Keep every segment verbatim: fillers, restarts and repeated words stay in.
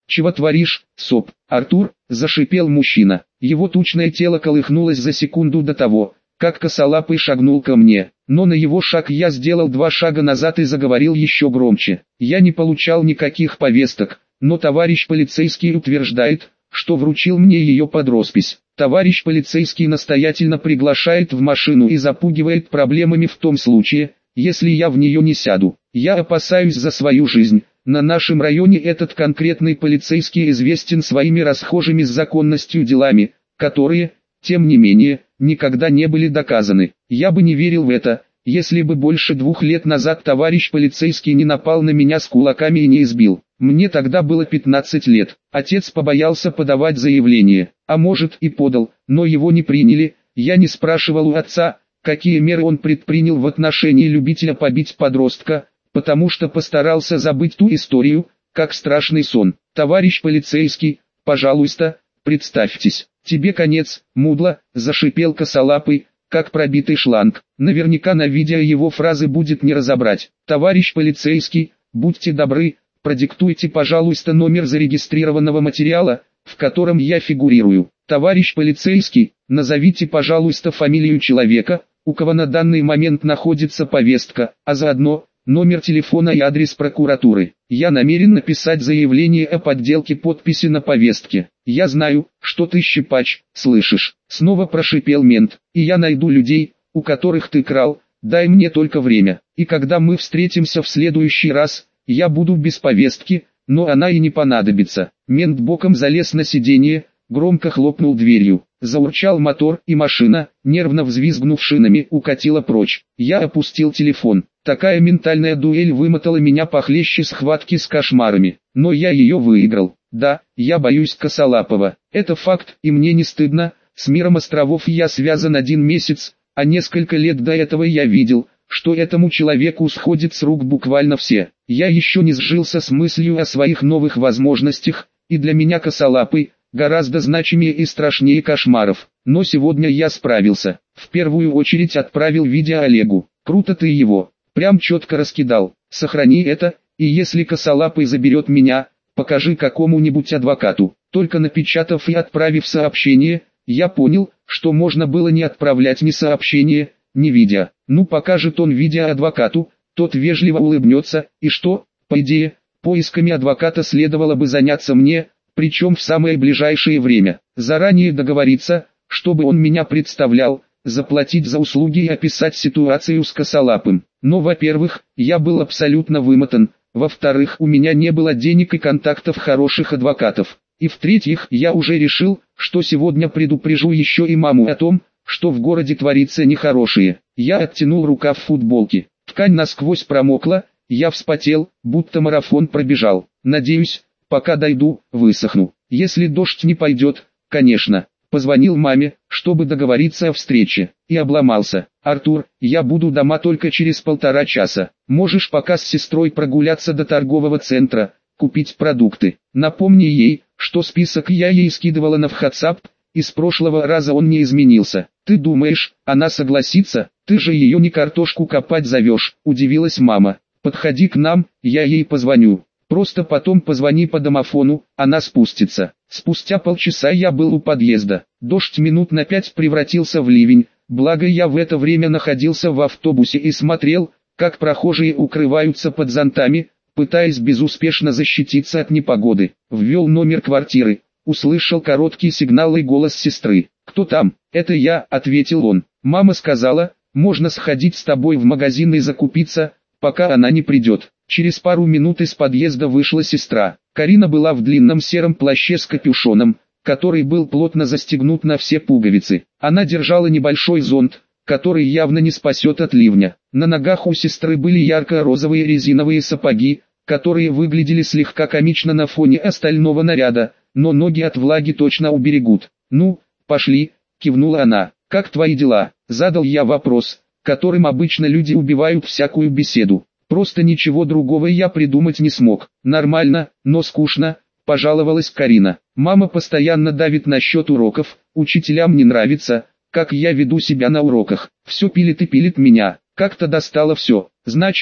«Чего творишь, соп?» «Артур», — зашипел мужчина. Его тучное тело колыхнулось за секунду до того, как косолапый шагнул ко мне. Но на его шаг я сделал два шага назад и заговорил еще громче. «Я не получал никаких повесток, но товарищ полицейский утверждает, что вручил мне ее под роспись. Товарищ полицейский настоятельно приглашает в машину и запугивает проблемами в том случае, если я в нее не сяду. Я опасаюсь за свою жизнь. На нашем районе этот конкретный полицейский известен своими расхожими с законностью делами, которые, тем не менее, никогда не были доказаны. Я бы не верил в это, если бы больше двух лет назад товарищ полицейский не напал на меня с кулаками и не избил. Мне тогда было пятнадцать лет. Отец побоялся подавать заявление, а может и подал, но его не приняли. Я не спрашивал у отца, какие меры он предпринял в отношении любителя побить подростка, потому что постарался забыть ту историю, как страшный сон. Товарищ полицейский, пожалуйста, представьтесь. Тебе конец, мудло, зашипел косолапый, как пробитый шланг. Наверняка на видео его фразы будет не разобрать. Товарищ полицейский, будьте добры, продиктуйте, пожалуйста, номер зарегистрированного материала, в котором я фигурирую. Товарищ полицейский, назовите, пожалуйста, фамилию человека, у кого на данный момент находится повестка, а заодно номер телефона и адрес прокуратуры. Я намерен написать заявление о подделке подписи на повестке. Я знаю, что ты щипач, слышишь? Снова прошипел мент. И я найду людей, у которых ты крал, дай мне только время. И когда мы встретимся в следующий раз, я буду без повестки, но она и не понадобится. Мент боком залез на сиденье, громко хлопнул дверью. Заурчал мотор, и машина, нервно взвизгнув шинами, укатила прочь. Я опустил телефон. Такая ментальная дуэль вымотала меня похлеще схватки с кошмарами. Но я ее выиграл. Да, я боюсь косолапого. Это факт, и мне не стыдно. С миром островов я связан один месяц, а несколько лет до этого я видел, что этому человеку сходит с рук буквально все. Я еще не сжился с мыслью о своих новых возможностях, и для меня косолапый гораздо значимее и страшнее кошмаров. Но сегодня я справился. В первую очередь отправил видео Олегу. Круто ты его. Прям четко раскидал. Сохрани это, и если косолапый заберет меня, покажи какому-нибудь адвокату. Только напечатав и отправив сообщение, я понял, что можно было не отправлять ни сообщение, ни видео. Ну покажет он видео адвокату, тот вежливо улыбнется, и что, по идее, поисками адвоката следовало бы заняться мне, причем в самое ближайшее время. Заранее договориться, чтобы он меня представлял, заплатить за услуги и описать ситуацию с косолапым. Но, во-первых, я был абсолютно вымотан, во-вторых, у меня не было денег и контактов хороших адвокатов, и в-третьих, я уже решил, что сегодня предупрежу еще и маму о том, что в городе творится нехорошее. Я оттянул рукав футболки, ткань насквозь промокла, я вспотел, будто марафон пробежал. Надеюсь, пока дойду, высохну. Если дождь не пойдет, конечно. Позвонил маме, чтобы договориться о встрече, и обломался. «Артур, я буду дома только через полтора часа. Можешь пока с сестрой прогуляться до торгового центра, купить продукты. Напомни ей, что список я ей скидывала на WhatsApp, и с прошлого раза он не изменился. Ты думаешь, она согласится? Ты же ее не картошку копать зовешь», — удивилась мама. «Подходи к нам, я ей позвоню. Просто потом позвони по домофону, она спустится». Спустя полчаса я был у подъезда. Дождь минут на пять превратился в ливень, благо я в это время находился в автобусе и смотрел, как прохожие укрываются под зонтами, пытаясь безуспешно защититься от непогоды. Ввел номер квартиры, услышал короткий сигнал и голос сестры. «Кто там?» «Это я», — ответил он. «Мама сказала, можно сходить с тобой в магазин и закупиться, пока она не придет». Через пару минут из подъезда вышла сестра. Карина была в длинном сером плаще с капюшоном, который был плотно застегнут на все пуговицы. Она держала небольшой зонт, который явно не спасет от ливня. На ногах у сестры были ярко-розовые резиновые сапоги, которые выглядели слегка комично на фоне остального наряда, но ноги от влаги точно уберегут. «Ну, пошли», — кивнула она. «Как твои дела?» — задал я вопрос, которым обычно люди убивают всякую беседу. Просто ничего другого я придумать не смог. «Нормально, но скучно», — пожаловалась Карина. «Мама постоянно давит насчет уроков, учителям не нравится, как я веду себя на уроках. Все пилит и пилит меня, как-то достало все. Значит,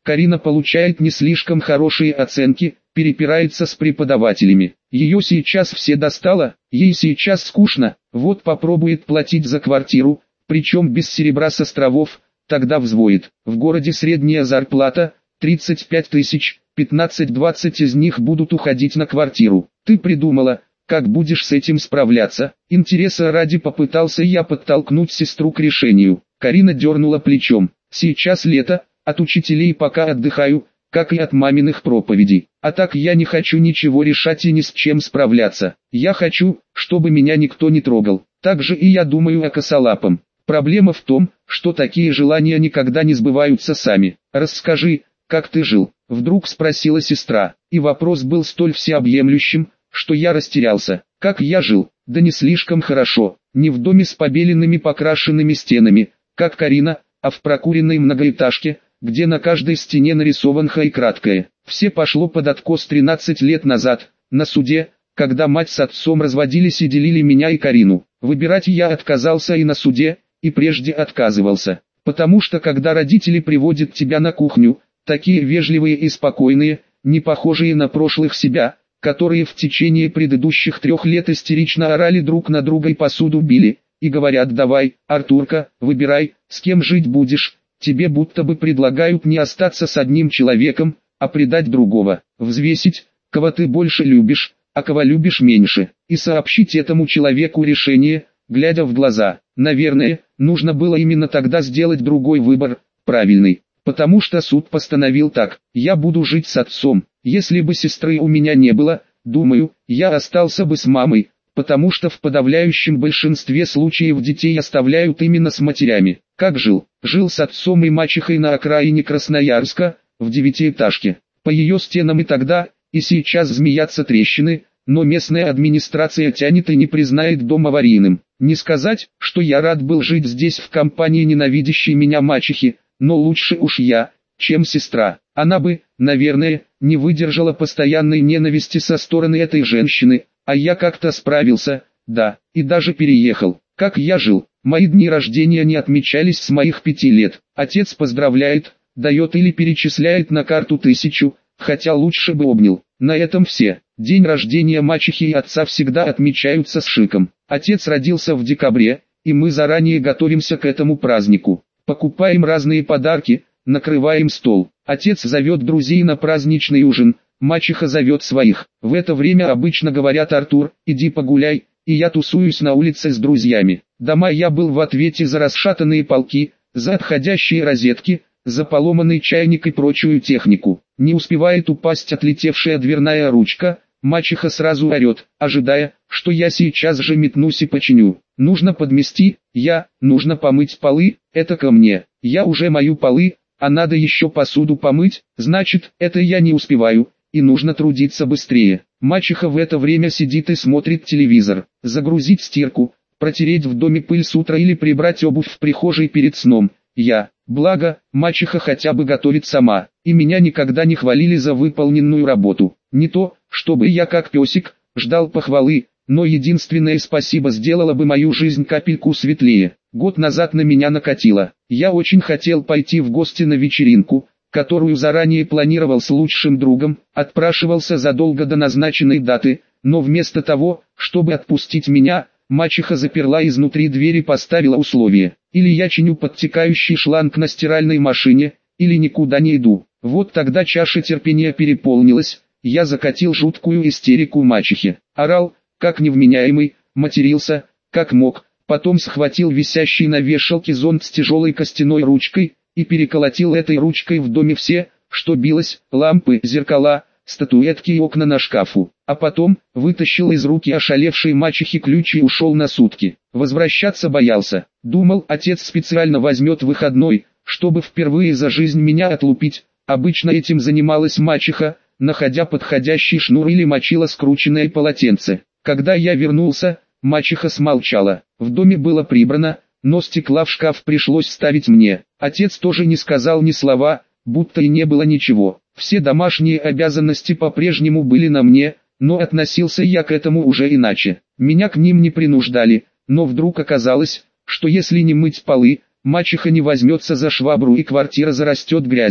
Карина получает не слишком хорошие оценки, перепирается с преподавателями. Ее сейчас все достало, ей сейчас скучно, вот попробует платить за квартиру, причем без серебра с островов, тогда взвоет. В городе средняя зарплата тридцать пять тысяч, пятнадцать-двадцать из них будут уходить на квартиру. Ты придумала, как будешь с этим справляться? Интереса ради попытался я подтолкнуть сестру к решению. Карина дернула плечом. Сейчас лето, от учителей пока отдыхаю, как и от маминых проповедей. А так я не хочу ничего решать и ни с чем справляться. Я хочу, чтобы меня никто не трогал. Так же и я думаю о косолапом. Проблема в том, что такие желания никогда не сбываются сами. Расскажи, как ты жил? Вдруг спросила сестра. И вопрос был столь всеобъемлющим, что я растерялся. Как я жил? Да не слишком хорошо. Не в доме с побеленными покрашенными стенами, как Карина, а в прокуренной многоэтажке, где на каждой стене нарисован ха и краткое. Все пошло под откос тринадцать лет назад, на суде, когда мать с отцом разводились и делили меня и Карину. Выбирать я отказался и на суде, и прежде отказывался. Потому что когда родители приводят тебя на кухню, такие вежливые и спокойные, не похожие на прошлых себя, которые в течение предыдущих трех лет истерично орали друг на друга и посуду били, и говорят: давай, Артурка, выбирай, с кем жить будешь, тебе будто бы предлагают не остаться с одним человеком, а предать другого, взвесить, кого ты больше любишь, а кого любишь меньше, и сообщить этому человеку решение, глядя в глаза. Наверное, нужно было именно тогда сделать другой выбор, правильный. Потому что суд постановил так: я буду жить с отцом. Если бы сестры у меня не было, думаю, я остался бы с мамой, потому что в подавляющем большинстве случаев детей оставляют именно с матерями. Как жил? Жил с отцом и мачехой на окраине Красноярска, в девятиэтажке. По ее стенам и тогда, и сейчас змеятся трещины, но местная администрация тянет и не признает дом аварийным. Не сказать, что я рад был жить здесь в компании ненавидящей меня мачехи, но лучше уж я, чем сестра. Она бы, наверное, не выдержала постоянной ненависти со стороны этой женщины, а я как-то справился, да, и даже переехал. Как я жил? Мои дни рождения не отмечались с моих пяти лет. Отец поздравляет, дает или перечисляет на карту тысячу, хотя лучше бы обнял. На этом все. День рождения мачехи и отца всегда отмечаются с шиком. Отец родился в декабре, и мы заранее готовимся к этому празднику. Покупаем разные подарки, накрываем стол. Отец зовет друзей на праздничный ужин, мачеха зовет своих. В это время обычно говорят: Артур, иди погуляй, и я тусуюсь на улице с друзьями. Дома я был в ответе за расшатанные полки, за отходящие розетки, за поломанный чайник и прочую технику. Не успевает упасть отлетевшая дверная ручка, мачеха сразу орет, ожидая, что я сейчас же метнусь и починю. Нужно подмести, я, нужно помыть полы, это ко мне. Я уже мою полы, а надо еще посуду помыть, значит, это я не успеваю, и нужно трудиться быстрее. Мачеха в это время сидит и смотрит телевизор. Загрузить стирку, протереть в доме пыль с утра или прибрать обувь в прихожей перед сном. Я, благо, мачеха хотя бы готовит сама, и меня никогда не хвалили за выполненную работу. Не то, чтобы я как песик, ждал похвалы, но единственное спасибо сделало бы мою жизнь капельку светлее. Год назад на меня накатило. Я очень хотел пойти в гости на вечеринку, которую заранее планировал с лучшим другом, отпрашивался задолго до назначенной даты, но вместо того, чтобы отпустить меня, мачеха заперла изнутри дверь и поставила условие: или я чиню подтекающий шланг на стиральной машине, или никуда не иду. Вот тогда чаша терпения переполнилась, я закатил жуткую истерику мачехе. Орал, как невменяемый, матерился, как мог, потом схватил висящий на вешалке зонт с тяжелой костяной ручкой, и переколотил этой ручкой в доме все, что билось, лампы, зеркала, статуэтки и окна на шкафу. А потом, вытащил из руки ошалевшей мачехи ключ и ушел на сутки. Возвращаться боялся. Думал, отец специально возьмет выходной, чтобы впервые за жизнь меня отлупить. Обычно этим занималась мачеха, находя подходящий шнур или мочила скрученное полотенце. Когда я вернулся, мачеха смолчала. В доме было прибрано, но стекла в шкаф пришлось ставить мне. Отец тоже не сказал ни слова, будто и не было ничего. Все домашние обязанности по-прежнему были на мне, но относился я к этому уже иначе. Меня к ним не принуждали, но вдруг оказалось, что если не мыть полы, мачеха не возьмется за швабру и квартира зарастет грязью.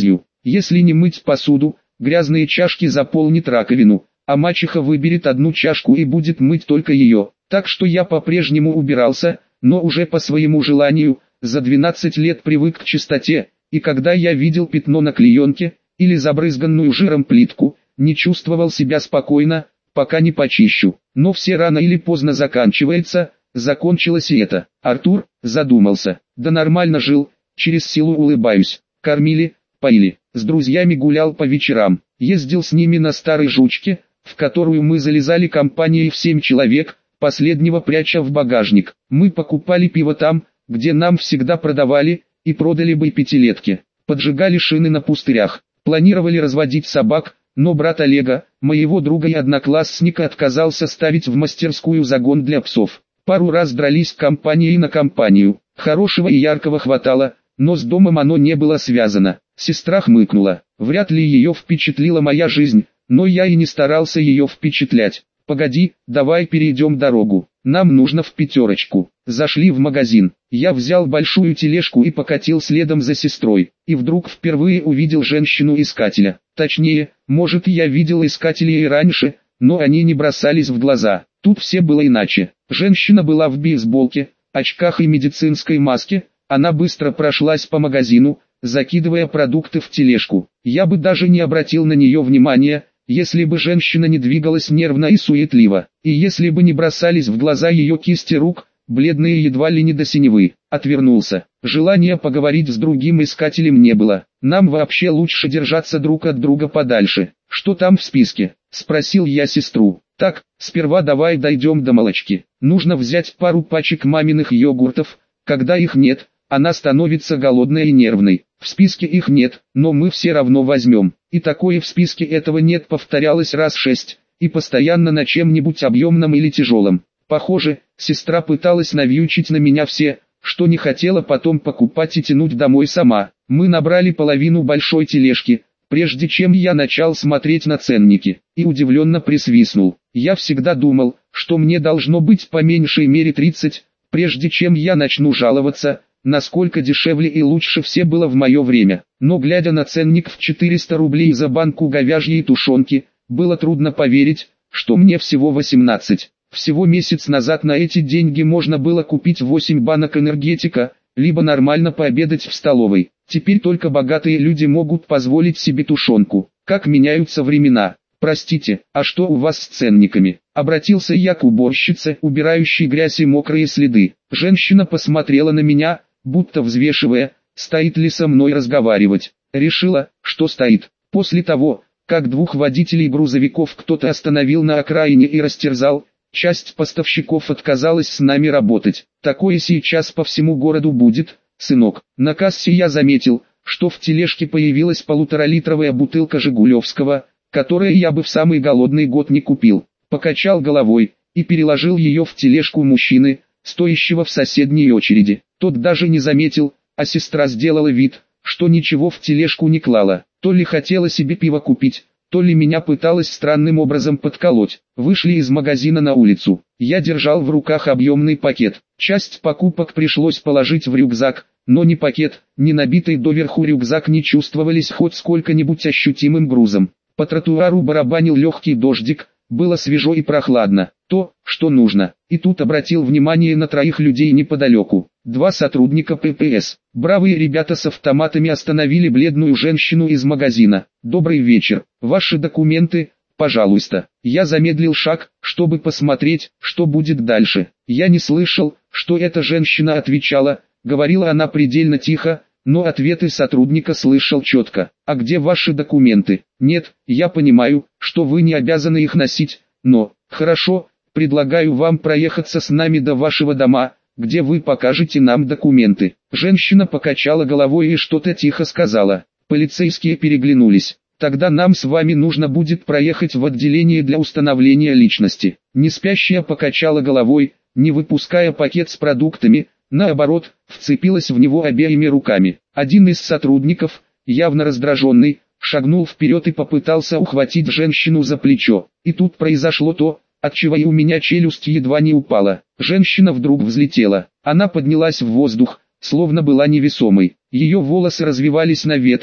Если не мыть посуду, грязные чашки заполнит раковину, а мачеха выберет одну чашку и будет мыть только ее. Так что я по-прежнему убирался, но уже по своему желанию, за двенадцать лет привык к чистоте, и когда я видел пятно на клеенке, или забрызганную жиром плитку, не чувствовал себя спокойно, пока не почищу. Но все рано или поздно заканчивается, закончилось и это. Артур задумался. Да нормально жил, через силу улыбаюсь. Кормили, поили, с друзьями гулял по вечерам, ездил с ними на старой жучке, в которую мы залезали компанией в семь человек, последнего пряча в багажник. Мы покупали пиво там, где нам всегда продавали, и продали бы пятилетки. Поджигали шины на пустырях, планировали разводить собак, но брат Олега, моего друга и одноклассника, отказался ставить в мастерскую загон для псов. Пару раз дрались компанией на компанию, хорошего и яркого хватало, но с домом оно не было связано. Сестра хмыкнула, вряд ли ее впечатлила моя жизнь, но я и не старался ее впечатлять. Погоди, давай перейдем дорогу, нам нужно в пятерочку. Зашли в магазин, я взял большую тележку и покатил следом за сестрой, и вдруг впервые увидел женщину-искателя. Точнее, может, я видел искателей и раньше, но они не бросались в глаза. Тут все было иначе. Женщина была в бейсболке, очках и медицинской маске. Она быстро прошлась по магазину, закидывая продукты в тележку. Я бы даже не обратил на нее внимания, если бы женщина не двигалась нервно и суетливо, и если бы не бросались в глаза ее кисти рук, бледные едва ли не до синевы. Отвернулся. Желания поговорить с другим искателем не было. Нам вообще лучше держаться друг от друга подальше. Что там в списке? Спросил я сестру. Так, сперва давай дойдем до молочки. Нужно взять пару пачек маминых йогуртов. Когда их нет, она становится голодной и нервной. В списке их нет, но мы все равно возьмем. И такое в списке этого нет повторялось раз шесть, и постоянно на чем-нибудь объемном или тяжелом. Похоже, сестра пыталась навьючить на меня все, что не хотела потом покупать и тянуть домой сама. Мы набрали половину большой тележки, прежде чем я начал смотреть на ценники, и удивленно присвистнул. Я всегда думал, что мне должно быть по меньшей мере тридцать, прежде чем я начну жаловаться, насколько дешевле и лучше все было в мое время. Но глядя на ценник в четыреста рублей за банку говяжьей тушенки, было трудно поверить, что мне всего восемнадцать. Всего месяц назад на эти деньги можно было купить восемь банок энергетика, либо нормально пообедать в столовой. Теперь только богатые люди могут позволить себе тушенку. Как меняются времена. Простите, а что у вас с ценниками? Обратился я к уборщице, убирающей грязь и мокрые следы. Женщина посмотрела на меня, будто взвешивая, стоит ли со мной разговаривать. Решила, что стоит. После того, как двух водителей грузовиков кто-то остановил на окраине и растерзал, часть поставщиков отказалась с нами работать. Такое сейчас по всему городу будет, сынок. На кассе я заметил, что в тележке появилась полуторалитровая бутылка Жигулевского, которую я бы в самый голодный год не купил. Покачал головой и переложил ее в тележку мужчины, стоящего в соседней очереди. Тот даже не заметил, а сестра сделала вид, что ничего в тележку не клала. То ли хотела себе пиво купить, то ли меня пыталась странным образом подколоть. Вышли из магазина на улицу. Я держал в руках объемный пакет. Часть покупок пришлось положить в рюкзак, но ни пакет, ни набитый доверху рюкзак не чувствовались хоть сколько-нибудь ощутимым грузом. По тротуару барабанил легкий дождик, было свежо и прохладно, то, что нужно. И тут обратил внимание на троих людей неподалеку. Два сотрудника Пэ Пэ Эс. Бравые ребята с автоматами остановили бледную женщину из магазина. «Добрый вечер, ваши документы, пожалуйста». Я замедлил шаг, чтобы посмотреть, что будет дальше. Я не слышал, что эта женщина отвечала, говорила она предельно тихо, но ответы сотрудника слышал четко. «А где ваши документы?» «Нет, я понимаю, что вы не обязаны их носить, но...» «Хорошо, предлагаю вам проехаться с нами до вашего дома, где вы покажете нам документы». Женщина покачала головой и что-то тихо сказала. Полицейские переглянулись. «Тогда нам с вами нужно будет проехать в отделение для установления личности». Неспящая покачала головой, не выпуская пакет с продуктами, наоборот, вцепилась в него обеими руками. Один из сотрудников, явно раздраженный, шагнул вперед и попытался ухватить женщину за плечо. И тут произошло то, отчего и у меня челюсть едва не упала. Женщина вдруг взлетела. Она поднялась в воздух, словно была невесомой. Ее волосы развивались на ветру,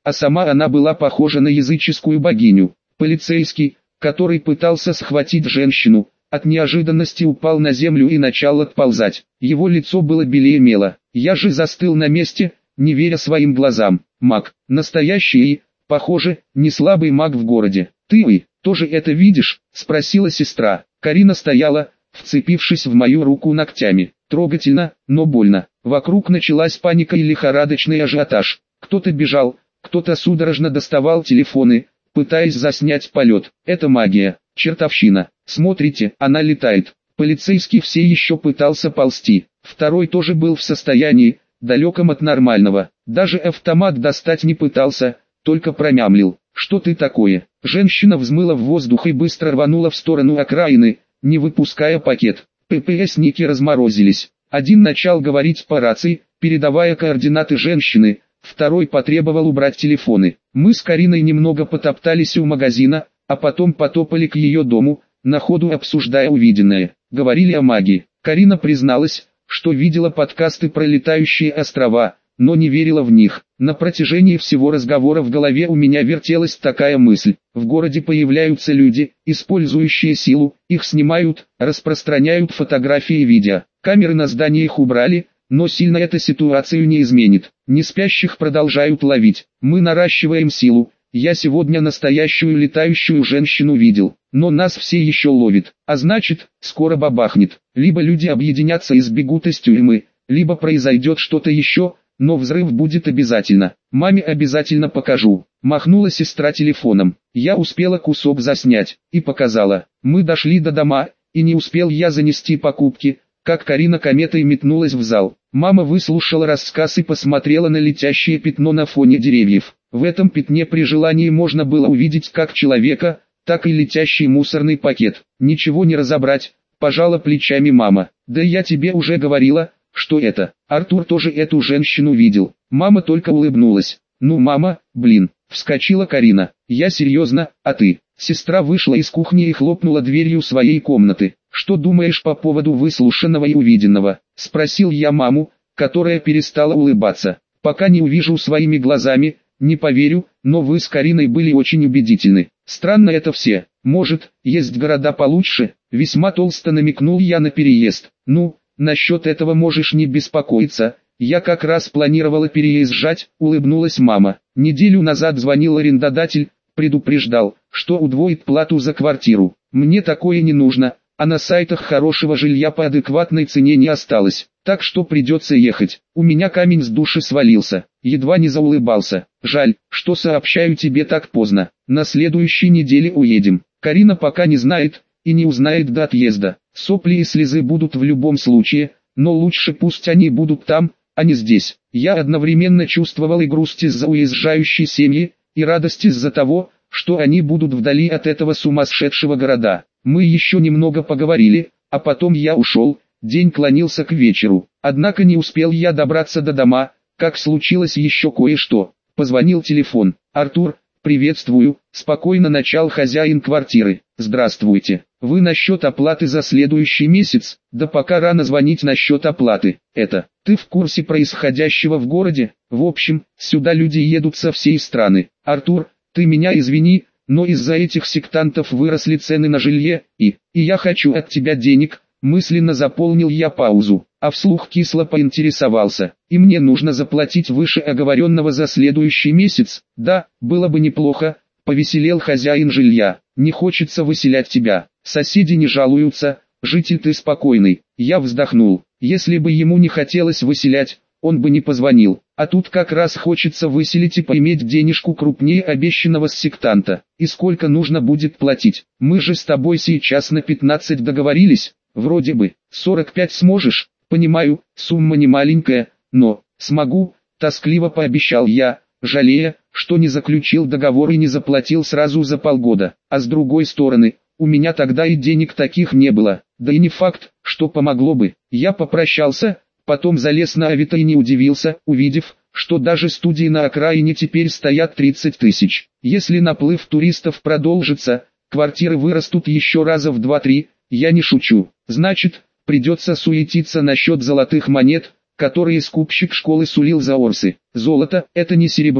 а сама она была похожа на языческую богиню. Полицейский, который пытался схватить женщину, от неожиданности упал на землю и начал отползать. Его лицо было белее мела. Я же застыл на месте, не веря своим глазам. Маг, настоящий и, похоже, не слабый маг в городе. «Ты и тоже это видишь?» – спросила сестра. Карина стояла, вцепившись в мою руку ногтями. Трогательно, но больно. Вокруг началась паника и лихорадочный ажиотаж. Кто-то бежал, кто-то судорожно доставал телефоны, пытаясь заснять полет. Это магия, чертовщина. Смотрите, она летает. Полицейский все еще пытался ползти. Второй тоже был в состоянии, далеком от нормального. Даже автомат достать не пытался, только промямлил. «Что ты такое?» Женщина взмыла в воздух и быстро рванула в сторону окраины, не выпуская пакет. ППСники разморозились. Один начал говорить по рации, передавая координаты женщины, второй потребовал убрать телефоны. Мы с Кариной немного потоптались у магазина, а потом потопали к ее дому, на ходу обсуждая увиденное. Говорили о магии. Карина призналась, что видела подкасты про летающие острова, но не верила в них. На протяжении всего разговора в голове у меня вертелась такая мысль: в городе появляются люди, использующие силу, их снимают, распространяют фотографии и видео. Камеры на зданиях убрали, но сильно эта ситуацию не изменит. Не спящих продолжают ловить. Мы наращиваем силу. Я сегодня настоящую летающую женщину видел, но нас все еще ловит, а значит, скоро бабахнет. Либо люди объединятся и сбегут из тюрьмы, либо произойдет что-то еще, но взрыв будет обязательно. Маме обязательно покажу. Махнула сестра телефоном. Я успела кусок заснять и показала. Мы дошли до дома, и не успел я занести покупки, как Карина кометой метнулась в зал. Мама выслушала рассказ и посмотрела на летящее пятно на фоне деревьев. В этом пятне при желании можно было увидеть как человека, так и летящий мусорный пакет. Ничего не разобрать, пожала плечами мама. Да я тебе уже говорила, что это. Артур тоже эту женщину видел. Мама только улыбнулась. Ну мама, блин, вскочила Карина. Я серьезно, а ты? Сестра вышла из кухни и хлопнула дверью своей комнаты. Что думаешь по поводу выслушанного и увиденного? Спросил я маму, которая перестала улыбаться. Пока не увижу своими глазами, не поверю, но вы с Кариной были очень убедительны. Странно это все. Может, есть города получше? Весьма толсто намекнул я на переезд. Ну, насчет этого можешь не беспокоиться. Я как раз планировала переезжать, улыбнулась мама. Неделю назад звонил арендодатель, предупреждал, что удвоит плату за квартиру. Мне такое не нужно, а на сайтах хорошего жилья по адекватной цене не осталось. Так что придется ехать. У меня камень с души свалился. Едва не заулыбался. Жаль, что сообщаю тебе так поздно. На следующей неделе уедем. Карина пока не знает и не узнает до отъезда. Сопли и слезы будут в любом случае, но лучше пусть они будут там, а не здесь. Я одновременно чувствовал и грусть из-за уезжающей семьи, и радость из-за того, что они будут вдали от этого сумасшедшего города. Мы еще немного поговорили, а потом я ушел. День клонился к вечеру, однако не успел я добраться до дома, как случилось еще кое-что. Позвонил телефон. «Артур, приветствую», — спокойно начал хозяин квартиры. «Здравствуйте. Вы насчет оплаты за следующий месяц?» «Да пока рано звонить насчет оплаты. Это, ты в курсе происходящего в городе? В общем, сюда люди едут со всей страны. Артур, ты меня извини, но из-за этих сектантов выросли цены на жилье, и, и я хочу от тебя денег». Мысленно заполнил я паузу, а вслух кисло поинтересовался. И мне нужно заплатить выше оговоренного за следующий месяц? Да, было бы неплохо, повеселел хозяин жилья. Не хочется выселять тебя. Соседи не жалуются, житель ты спокойный. Я вздохнул. Если бы ему не хотелось выселять, он бы не позвонил. А тут как раз хочется выселить и поиметь денежку крупнее обещанного с сектанта. И сколько нужно будет платить? Мы же с тобой сейчас на пятнадцать договорились. Вроде бы, сорок пять сможешь? Понимаю, сумма не маленькая, но, смогу, тоскливо пообещал я, жалея, что не заключил договор и не заплатил сразу за полгода. А с другой стороны, у меня тогда и денег таких не было, да и не факт, что помогло бы. Я попрощался, потом залез на Авито и не удивился, увидев, что даже студии на окраине теперь стоят тридцать тысяч. Если наплыв туристов продолжится, квартиры вырастут еще раза в два-три. Я не шучу. Значит, придется суетиться насчет золотых монет, которые скупщик школы сулил за орсы. Золото – это не серебро,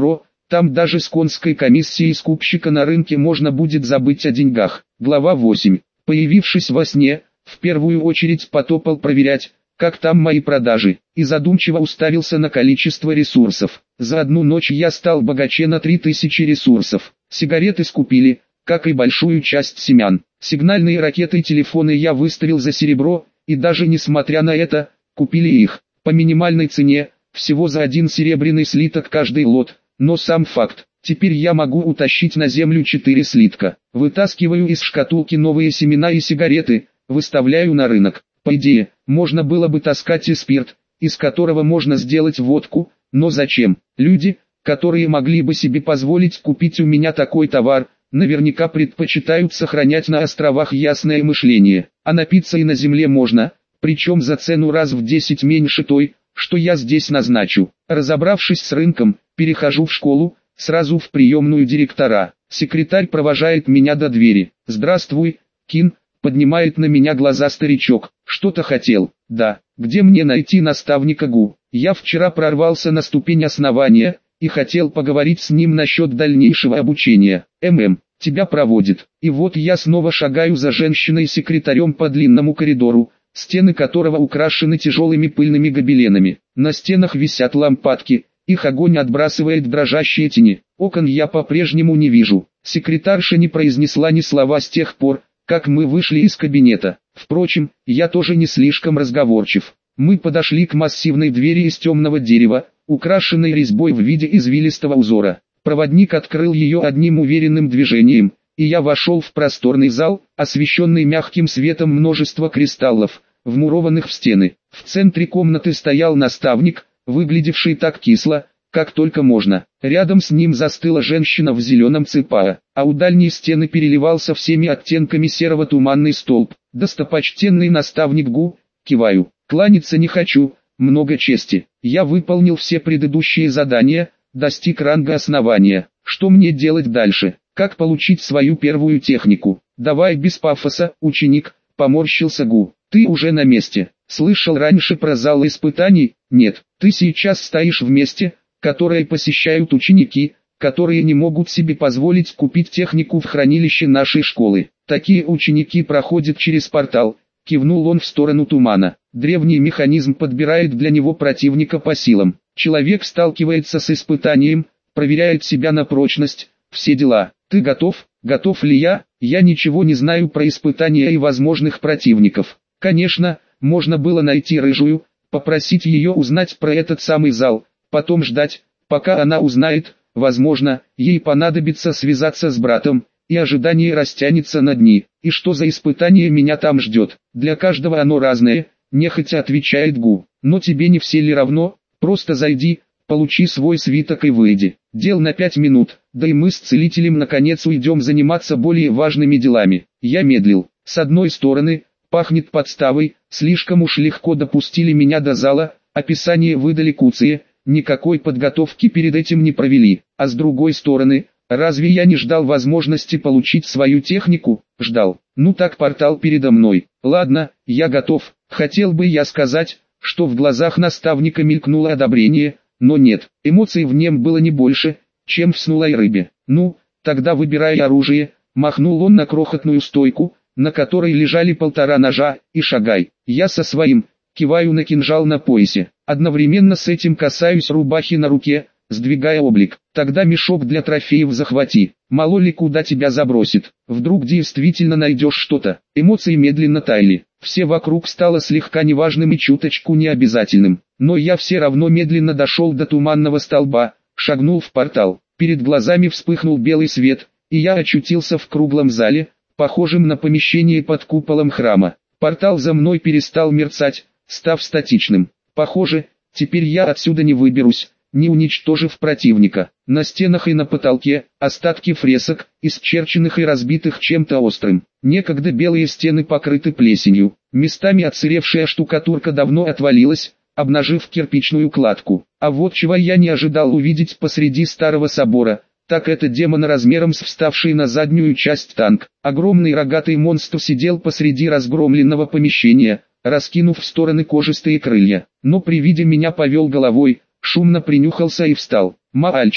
Там даже с конской комиссией скупщика на рынке можно будет забыть о деньгах. Глава восемь. Появившись во сне, в первую очередь потопал проверять, как там мои продажи, и задумчиво уставился на количество ресурсов. За одну ночь я стал богаче на три тысячи ресурсов. Сигареты скупили, как и большую часть семян. Сигнальные ракеты и телефоны я выставил за серебро, и даже несмотря на это, купили их по минимальной цене, всего за один серебряный слиток каждый лот. Но сам факт, теперь я могу утащить на землю четыре слитка. Вытаскиваю из шкатулки новые семена и сигареты, выставляю на рынок. По идее, можно было бы таскать и спирт, из которого можно сделать водку, но зачем? Люди, которые могли бы себе позволить купить у меня такой товар, наверняка предпочитают сохранять на островах ясное мышление. А напиться и на земле можно, причем за цену раз в десять меньше той, что я здесь назначу. Разобравшись с рынком, перехожу в школу, сразу в приемную директора. Секретарь провожает меня до двери. «Здравствуй, Кин», поднимает на меня глаза старичок. «Что-то хотел?» «Да». «Где мне найти наставника ГУ?» «Я вчера прорвался на ступень основания, и хотел поговорить с ним насчет дальнейшего обучения. ММ, тебя проводит». И вот я снова шагаю за женщиной-секретарем по длинному коридору, стены которого украшены тяжелыми пыльными гобеленами. На стенах висят лампадки, их огонь отбрасывает дрожащие тени. Окон я по-прежнему не вижу. Секретарша не произнесла ни слова с тех пор, как мы вышли из кабинета. Впрочем, я тоже не слишком разговорчив. Мы подошли к массивной двери из темного дерева, украшенной резьбой в виде извилистого узора. Проводник открыл ее одним уверенным движением, и я вошел в просторный зал, освещенный мягким светом множества кристаллов, вмурованных в стены. В центре комнаты стоял наставник, выглядевший так кисло, как только можно. Рядом с ним застыла женщина в зеленом ципае, а у дальней стены переливался всеми оттенками серого туманный столб. «Достопочтенный наставник ГУ», киваю. «Кланяться не хочу, много чести. Я выполнил все предыдущие задания, достиг ранга основания. Что мне делать дальше? Как получить свою первую технику?» «Давай без пафоса, ученик», поморщился ГУ. «Ты уже на месте. Слышал раньше про зал испытаний?» «Нет, ты сейчас стоишь в месте, которое посещают ученики, которые не могут себе позволить купить технику в хранилище нашей школы. Такие ученики проходят через портал», кивнул он в сторону тумана. «Древний механизм подбирает для него противника по силам. Человек сталкивается с испытанием, проверяет себя на прочность, все дела. Ты готов? Готов ли я? Я ничего не знаю про испытания и возможных противников. Конечно, можно было найти рыжую, попросить ее узнать про этот самый зал, потом ждать, пока она узнает, возможно, ей понадобится связаться с братом, и ожидание растянется на дни. И что за испытание меня там ждет? Для каждого оно разное, нехотя отвечает ГУ. Но тебе не все ли равно? Просто зайди, получи свой свиток и выйди. Дел на пять минут, да и мы с целителем наконец уйдем заниматься более важными делами. Я медлил. С одной стороны, пахнет подставой, слишком уж легко допустили меня до зала, описание выдали куцые, никакой подготовки перед этим не провели. А с другой стороны, разве я не ждал возможности получить свою технику? Ждал. Ну так портал передо мной. Ладно, я готов. Хотел бы я сказать, что в глазах наставника мелькнуло одобрение, но нет, эмоций в нем было не больше, чем в снулой рыбе. Ну, тогда выбирай оружие, махнул он на крохотную стойку, на которой лежали полтора ножа, и шагай. Я со своим, киваю на кинжал на поясе. Одновременно с этим касаюсь рубахи на руке, сдвигая облик. Тогда мешок для трофеев захвати. Мало ли куда тебя забросит. Вдруг действительно найдешь что-то. Эмоции медленно таяли. Все вокруг стало слегка неважным и чуточку необязательным. Но я все равно медленно дошел до туманного столба, шагнул в портал. Перед глазами вспыхнул белый свет, и я очутился в круглом зале, похожем на помещение под куполом храма. Портал за мной перестал мерцать, став статичным. Похоже, теперь я отсюда не выберусь, не уничтожив противника. На стенах и на потолке остатки фресок, исчерченных и разбитых чем-то острым. Некогда белые стены покрыты плесенью. Местами отсыревшая штукатурка давно отвалилась, обнажив кирпичную кладку. А вот чего я не ожидал увидеть посреди старого собора, так это демон размером с вставший на заднюю часть танк. Огромный рогатый монстр сидел посреди разгромленного помещения, раскинув в стороны кожистые крылья. Но при виде меня повел головой, шумно принюхался и встал. «Мальчик»,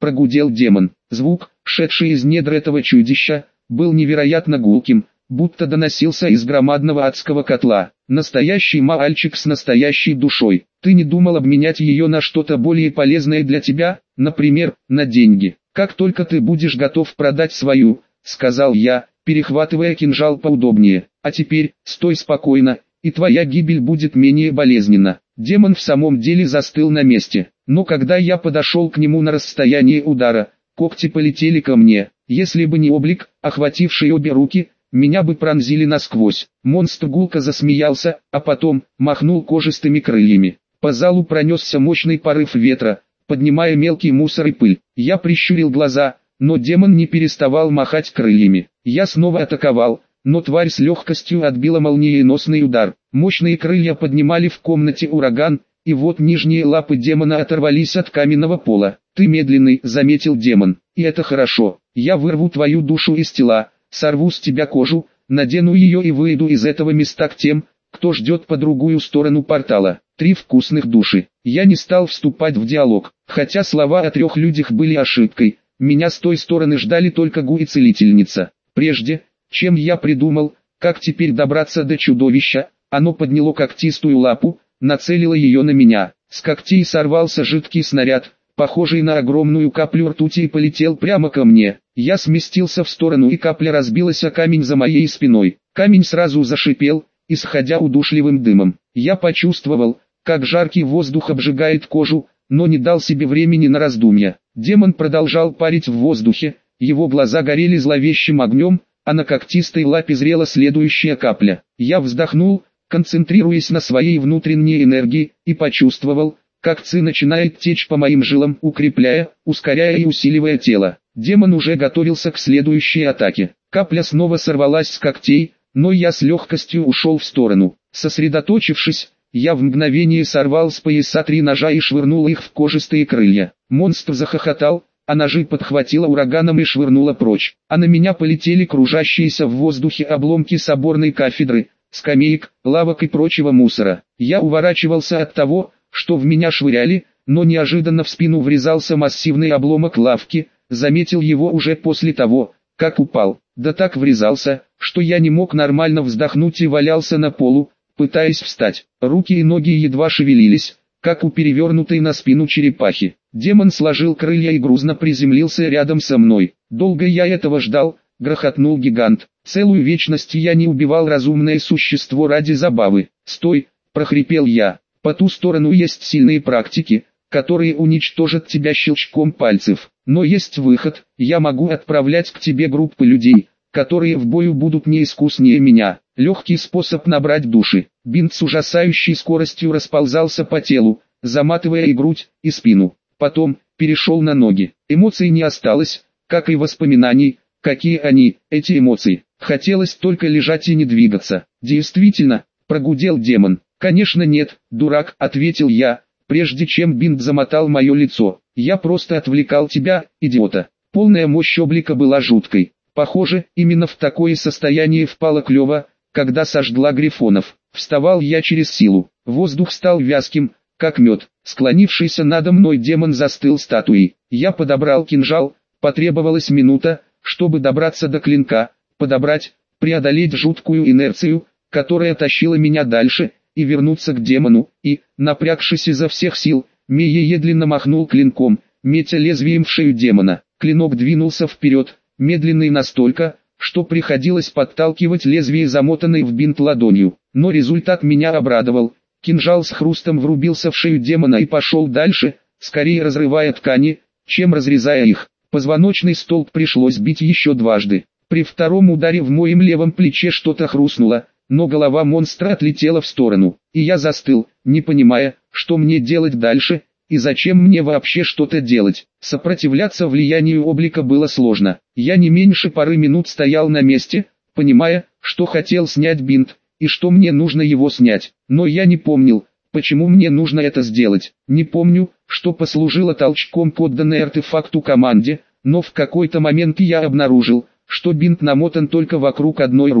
прогудел демон. Звук, шедший из недр этого чудища, был невероятно гулким, будто доносился из громадного адского котла. Настоящий мальчик с настоящей душой. Ты не думал обменять ее на что-то более полезное для тебя, например, на деньги? Как только ты будешь готов продать свою, сказал я, перехватывая кинжал поудобнее. А теперь, стой спокойно, и твоя гибель будет менее болезненна. Демон в самом деле застыл на месте, но когда я подошел к нему на расстояние удара, когти полетели ко мне. Если бы не облик, охвативший обе руки, меня бы пронзили насквозь. Монстр гулко засмеялся, а потом махнул кожистыми крыльями. По залу пронесся мощный порыв ветра, поднимая мелкий мусор и пыль. Я прищурил глаза, но демон не переставал махать крыльями. Я снова атаковал, но тварь с легкостью отбила молниеносный удар. Мощные крылья поднимали в комнате ураган, и вот нижние лапы демона оторвались от каменного пола. «Ты медленный», — заметил демон, — «и это хорошо. Я вырву твою душу из тела, сорву с тебя кожу, надену ее и выйду из этого места к тем, кто ждет по другую сторону портала». Три вкусных души. Я не стал вступать в диалог, хотя слова о трех людях были ошибкой. Меня с той стороны ждали только Гу и Целительница. Прежде, чем я придумал, как теперь добраться до чудовища, оно подняло когтистую лапу, нацелило ее на меня. С когтей сорвался жидкий снаряд, похожий на огромную каплю ртути, и полетел прямо ко мне. Я сместился в сторону, и капля разбилась о камень за моей спиной. Камень сразу зашипел, исходя удушливым дымом. Я почувствовал, как жаркий воздух обжигает кожу, но не дал себе времени на раздумья. Демон продолжал парить в воздухе, его глаза горели зловещим огнем, а на когтистой лапе зрела следующая капля. Я вздохнул, концентрируясь на своей внутренней энергии, и почувствовал, как ци начинает течь по моим жилам, укрепляя, ускоряя и усиливая тело. Демон уже готовился к следующей атаке. Капля снова сорвалась с когтей, но я с легкостью ушел в сторону. Сосредоточившись, я в мгновение сорвал с пояса три ножа и швырнул их в кожистые крылья. Монстр захохотал, а ножи подхватило ураганом и швырнуло прочь. А на меня полетели кружащиеся в воздухе обломки соборной кафедры, скамеек, лавок и прочего мусора. Я уворачивался от того, что в меня швыряли, но неожиданно в спину врезался массивный обломок лавки, заметил его уже после того, как упал. Да так врезался, что я не мог нормально вздохнуть и валялся на полу, пытаясь встать. Руки и ноги едва шевелились, как у перевернутой на спину черепахи. Демон сложил крылья и грузно приземлился рядом со мной. «Долго я этого ждал», — грохотнул гигант. «Целую вечность я не убивал разумное существо ради забавы». «Стой», — прохрипел я. «По ту сторону есть сильные практики, которые уничтожат тебя щелчком пальцев. Но есть выход, я могу отправлять к тебе группы людей, которые в бою будут не искуснее меня. Легкий способ набрать души». Бинт с ужасающей скоростью расползался по телу, заматывая и грудь, и спину. Потом, перешел на ноги. Эмоций не осталось, как и воспоминаний. Какие они, эти эмоции? Хотелось только лежать и не двигаться. «Действительно», — прогудел демон. «Конечно нет, дурак», — ответил я, прежде чем бинт замотал мое лицо. «Я просто отвлекал тебя, идиота». Полная мощь облика была жуткой. Похоже, именно в такое состояние впала Клёва, когда сожгла грифонов. Вставал я через силу. Воздух стал вязким, как мед. Склонившийся надо мной демон застыл статуей. Я подобрал кинжал, потребовалась минута, чтобы добраться до клинка, подобрать, преодолеть жуткую инерцию, которая тащила меня дальше, и вернуться к демону, и, напрягшись изо всех сил, медленно махнул клинком, метя лезвием в шею демона. Клинок двинулся вперед, медленный настолько, что приходилось подталкивать лезвие замотанной в бинт ладонью. Но результат меня обрадовал. Кинжал с хрустом врубился в шею демона и пошел дальше, скорее разрывая ткани, чем разрезая их. Позвоночный столб пришлось бить еще дважды. При втором ударе в моем левом плече что-то хрустнуло, но голова монстра отлетела в сторону, и я застыл, не понимая, что мне делать дальше, и зачем мне вообще что-то делать. Сопротивляться влиянию облика было сложно. Я не меньше пары минут стоял на месте, понимая, что хотел снять бинт, и что мне нужно его снять. Но я не помнил, почему мне нужно это сделать. Не помню, что послужило толчком к отданной артефакту команде, но в какой-то момент я обнаружил, что бинт намотан только вокруг одной руки.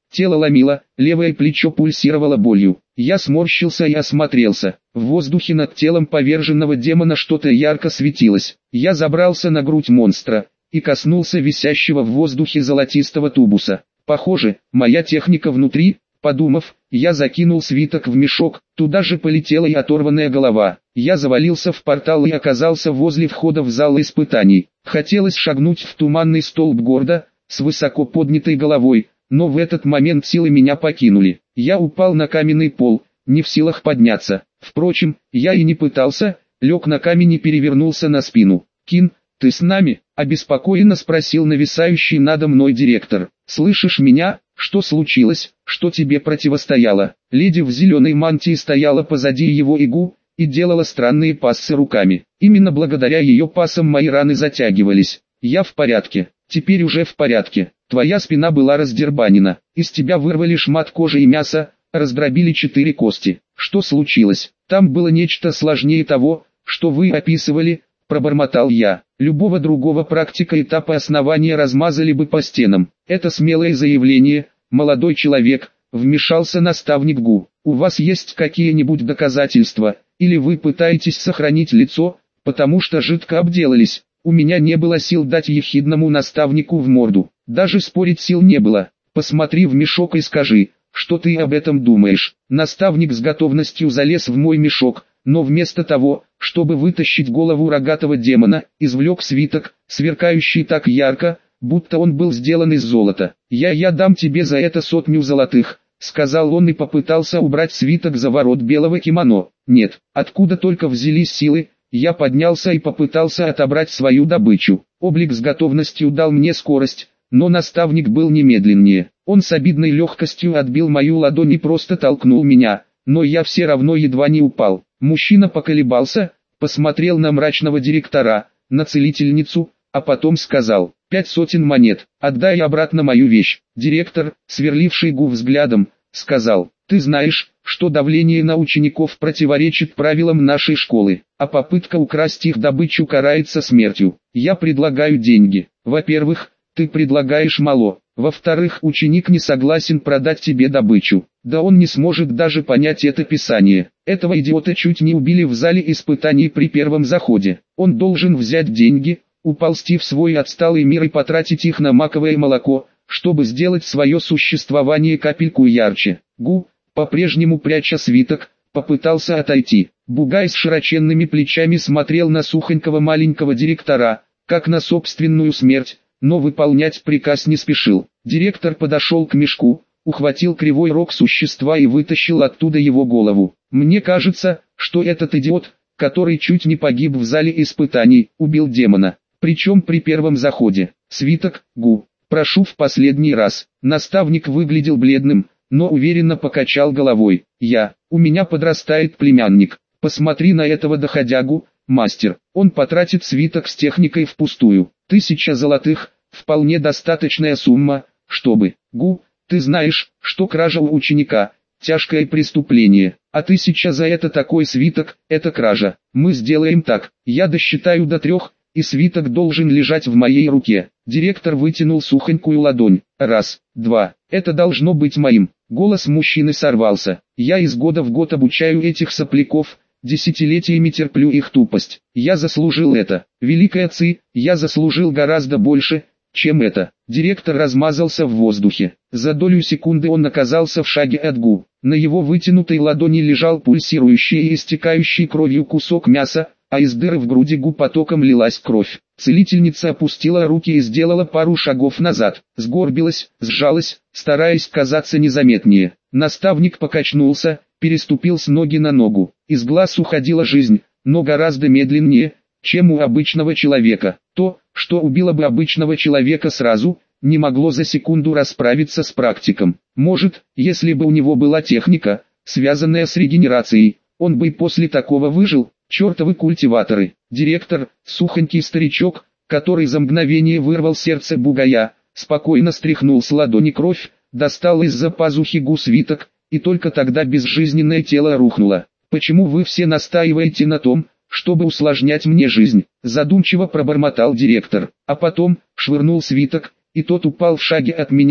Тело ломило, левое плечо пульсировало болью. Я сморщился и осмотрелся. В воздухе над телом поверженного демона что-то ярко светилось. Я забрался на грудь монстра и коснулся висящего в воздухе золотистого тубуса. Похоже, моя техника внутри. Подумав, я закинул свиток в мешок, туда же полетела и оторванная голова. Я завалился в портал и оказался возле входа в зал испытаний. Хотелось шагнуть в туманный столб города, с высоко поднятой головой, но в этот момент силы меня покинули. Я упал на каменный пол, не в силах подняться. Впрочем, я и не пытался, лег на камень и перевернулся на спину. «Кин, ты с нами?» – обеспокоенно спросил нависающий надо мной директор. «Слышишь меня? Что случилось? Что тебе противостояло?» Леди в зеленой мантии стояла позади его игу и делала странные пассы руками. Именно благодаря ее пассам мои раны затягивались. «Я в порядке. Теперь уже в порядке. Твоя спина была раздербанена. Из тебя вырвали шмат кожи и мяса, раздробили четыре кости. Что случилось? Там было нечто сложнее того, что вы описывали», – пробормотал я. «Любого другого практика этапа основания размазали бы по стенам». «Это смелое заявление, молодой человек», – вмешался наставник Гу. «У вас есть какие-нибудь доказательства, или вы пытаетесь сохранить лицо, потому что жидко обделались?» У меня не было сил дать ехидному наставнику в морду. Даже спорить сил не было. «Посмотри в мешок и скажи, что ты об этом думаешь». Наставник с готовностью залез в мой мешок, но вместо того, чтобы вытащить голову рогатого демона, извлек свиток, сверкающий так ярко, будто он был сделан из золота. «Я я дам тебе за это сотню золотых», — сказал он и попытался убрать свиток за ворот белого кимоно. «Нет, откуда только взялись силы?» Я поднялся и попытался отобрать свою добычу. Облик с готовностью дал мне скорость, но наставник был немедленнее. Он с обидной легкостью отбил мою ладонь и просто толкнул меня, но я все равно едва не упал. Мужчина поколебался, посмотрел на мрачного директора, на целительницу, а потом сказал: «Пять сотен монет, отдай обратно мою вещь». Директор, сверливший Гу взглядом, сказал: «Ты знаешь, что давление на учеников противоречит правилам нашей школы, а попытка украсть их добычу карается смертью. Я предлагаю деньги. Во-первых, ты предлагаешь мало. Во-вторых, ученик не согласен продать тебе добычу. Да он не сможет даже понять это писание. Этого идиота чуть не убили в зале испытаний при первом заходе. Он должен взять деньги, уползти в свой отсталый мир и потратить их на маковое молоко, чтобы сделать свое существование капельку ярче». Гу, по-прежнему пряча свиток, попытался отойти. Бугай с широченными плечами смотрел на сухонького маленького директора, как на собственную смерть, но выполнять приказ не спешил. Директор подошел к мешку, ухватил кривой рог существа и вытащил оттуда его голову. «Мне кажется, что этот идиот, который чуть не погиб в зале испытаний, убил демона. Причем при первом заходе. Свиток, Гу. Прошу в последний раз». Наставник выглядел бледным, но уверенно покачал головой. «Я, у меня подрастает племянник. Посмотри на этого доходягу, мастер. Он потратит свиток с техникой впустую. Тысяча золотых, вполне достаточная сумма, чтобы... Гу, ты знаешь, что кража у ученика – тяжкое преступление, а тысяча за это такой свиток – это кража. Мы сделаем так, я досчитаю до трех, и свиток должен лежать в моей руке». Директор вытянул сухонькую ладонь. «Раз, два, это должно быть моим». Голос мужчины сорвался. «Я из года в год обучаю этих сопляков, десятилетиями терплю их тупость. Я заслужил это. Великая Ци, я заслужил гораздо больше, чем это». Директор размазался в воздухе. За долю секунды он оказался в шаге от Гу. На его вытянутой ладони лежал пульсирующий и истекающий кровью кусок мяса, а из дыры в груди Гу потоком лилась кровь. Целительница опустила руки и сделала пару шагов назад, сгорбилась, сжалась, стараясь казаться незаметнее. Наставник покачнулся, переступил с ноги на ногу. Из глаз уходила жизнь, но гораздо медленнее, чем у обычного человека. То, что убило бы обычного человека сразу, не могло за секунду расправиться с практиком. Может, если бы у него была техника, связанная с регенерацией, он бы после такого выжил. Чертовы культиваторы. Директор, сухонький старичок, который за мгновение вырвал сердце бугая, спокойно стряхнул с ладони кровь, достал из-за пазухи Гу свиток, и только тогда безжизненное тело рухнуло. «Почему вы все настаиваете на том, чтобы усложнять мне жизнь?» Задумчиво пробормотал директор, а потом швырнул свиток, и тот упал в шаге от меня,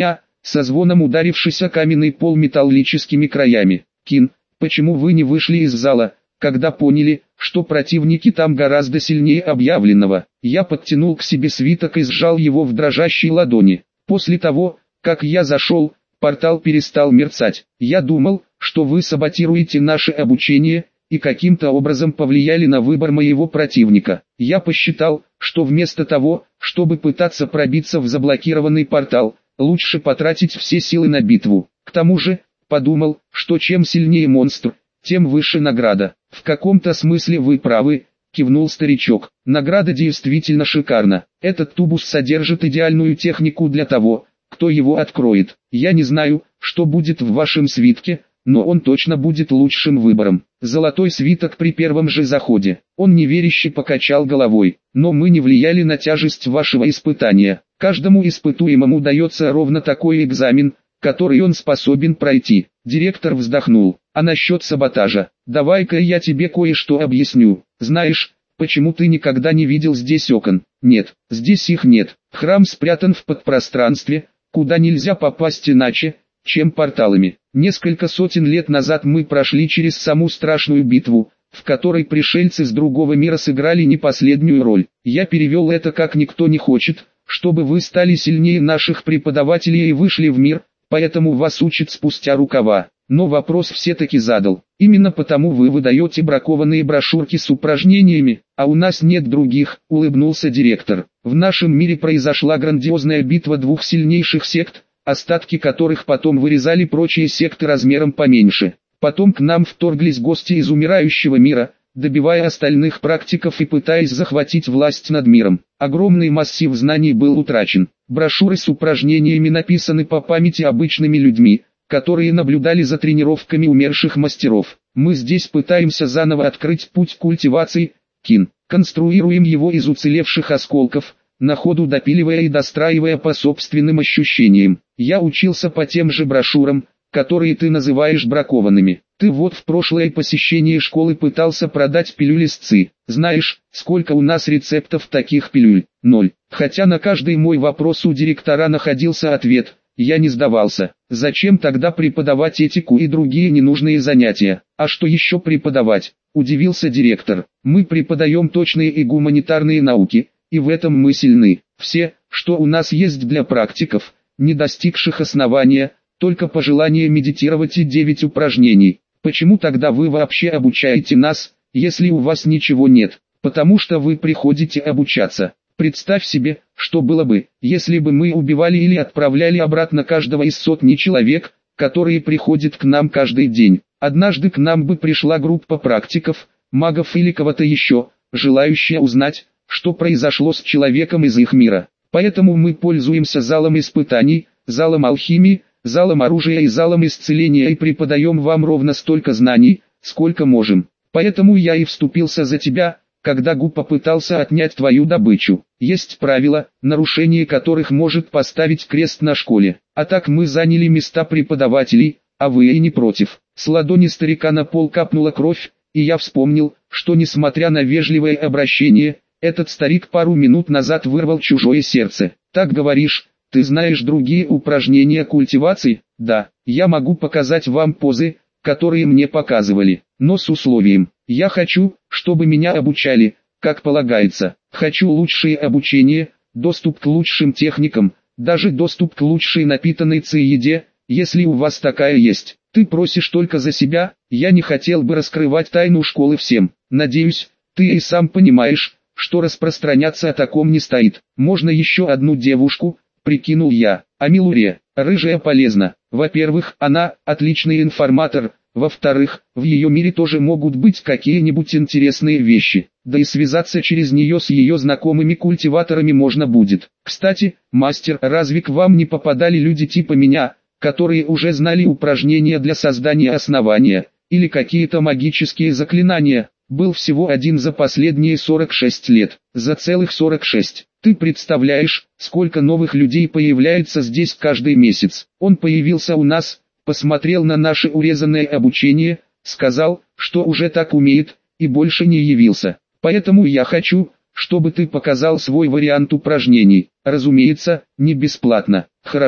со звоном ударившись о каменный пол металлическими краями. «Кин, почему вы не вышли из зала, когда поняли, что противники там гораздо сильнее объявленного?» Я подтянул к себе свиток и сжал его в дрожащей ладони. После того, как я зашел, портал перестал мерцать. «Я думал, что вы саботируете наше обучение и каким-то образом повлияли на выбор моего противника. Я посчитал, что вместо того, чтобы пытаться пробиться в заблокированный портал, лучше потратить все силы на битву. К тому же, подумал, что чем сильнее монстр, тем выше награда». «В каком-то смысле вы правы», — кивнул старичок. «Награда действительно шикарна. Этот тубус содержит идеальную технику для того, кто его откроет. Я не знаю, что будет в вашем свитке, но он точно будет лучшим выбором». Золотой свиток при первом же заходе. Он неверяще покачал головой. «Но мы не влияли на тяжесть вашего испытания. Каждому испытуемому дается ровно такой экзамен, который он способен пройти». Директор вздохнул. «А насчет саботажа, давай-ка я тебе кое-что объясню. Знаешь, почему ты никогда не видел здесь окон? Нет, здесь их нет. Храм спрятан в подпространстве, куда нельзя попасть иначе, чем порталами. Несколько сотен лет назад мы прошли через саму страшную битву, в которой пришельцы с другого мира сыграли не последнюю роль. Я перевел это как никто не хочет, чтобы вы стали сильнее наших преподавателей и вышли в мир, поэтому вас учат спустя рукава. Но вопрос все-таки задал. Именно потому вы выдаете бракованные брошюрки с упражнениями, а у нас нет других», — улыбнулся директор. «В нашем мире произошла грандиозная битва двух сильнейших сект, остатки которых потом вырезали прочие секты размером поменьше. Потом к нам вторглись гости из умирающего мира, добивая остальных практиков и пытаясь захватить власть над миром. Огромный массив знаний был утрачен. Брошюры с упражнениями написаны по памяти обычными людьми, которые наблюдали за тренировками умерших мастеров. Мы здесь пытаемся заново открыть путь культивации, Кин. Конструируем его из уцелевших осколков, на ходу допиливая и достраивая по собственным ощущениям. Я учился по тем же брошюрам, которые ты называешь бракованными. Ты вот в прошлое посещение школы пытался продать пилюли с ЦИ. Знаешь, сколько у нас рецептов таких пилюль? Ноль. Хотя на каждый мой вопрос у директора находился ответ. Я не сдавался. Зачем тогда преподавать этику и другие ненужные занятия? А что еще преподавать? Удивился директор. Мы преподаем точные и гуманитарные науки, и в этом мы сильны. Все, что у нас есть для практиков, не достигших основания, только пожелание медитировать и девять упражнений. Почему тогда вы вообще обучаете нас, если у вас ничего нет? Потому что вы приходите обучаться. Представь себе, что было бы, если бы мы убивали или отправляли обратно каждого из сотни человек, которые приходят к нам каждый день. Однажды к нам бы пришла группа практиков, магов или кого-то еще, желающая узнать, что произошло с человеком из их мира. Поэтому мы пользуемся залом испытаний, залом алхимии, залом оружия и залом исцеления и преподаем вам ровно столько знаний, сколько можем. Поэтому я и вступился за тебя, когда Гу попытался отнять твою добычу. Есть правила, нарушение которых может поставить крест на школе. А так мы заняли места преподавателей, а вы и не против. С ладони старика на пол капнула кровь, и я вспомнил, что несмотря на вежливое обращение, этот старик пару минут назад вырвал чужое сердце. Так говоришь, ты знаешь другие упражнения культивации? Да, я могу показать вам позы, которые мне показывали, но с условием. Я хочу, чтобы меня обучали, как полагается. Хочу лучшее обучение, доступ к лучшим техникам, даже доступ к лучшей напитанной ци еде, если у вас такая есть. Ты просишь только за себя, я не хотел бы раскрывать тайну школы всем. Надеюсь, ты и сам понимаешь, что распространяться о таком не стоит. Можно еще одну девушку, прикинул я. Амилуре, рыжая полезна. Во-первых, она отличный информатор. Во-вторых, в ее мире тоже могут быть какие-нибудь интересные вещи, да и связаться через нее с ее знакомыми культиваторами можно будет. Кстати, мастер, разве к вам не попадали люди типа меня, которые уже знали упражнения для создания основания, или какие-то магические заклинания? Был всего один за последние сорок шесть лет, за целых сорок шесть. Ты представляешь, сколько новых людей появляется здесь каждый месяц? Он появился у нас, посмотрел на наше урезанное обучение, сказал, что уже так умеет, и больше не явился. Поэтому я хочу, чтобы ты показал свой вариант упражнений. Разумеется, не бесплатно. Хорошо,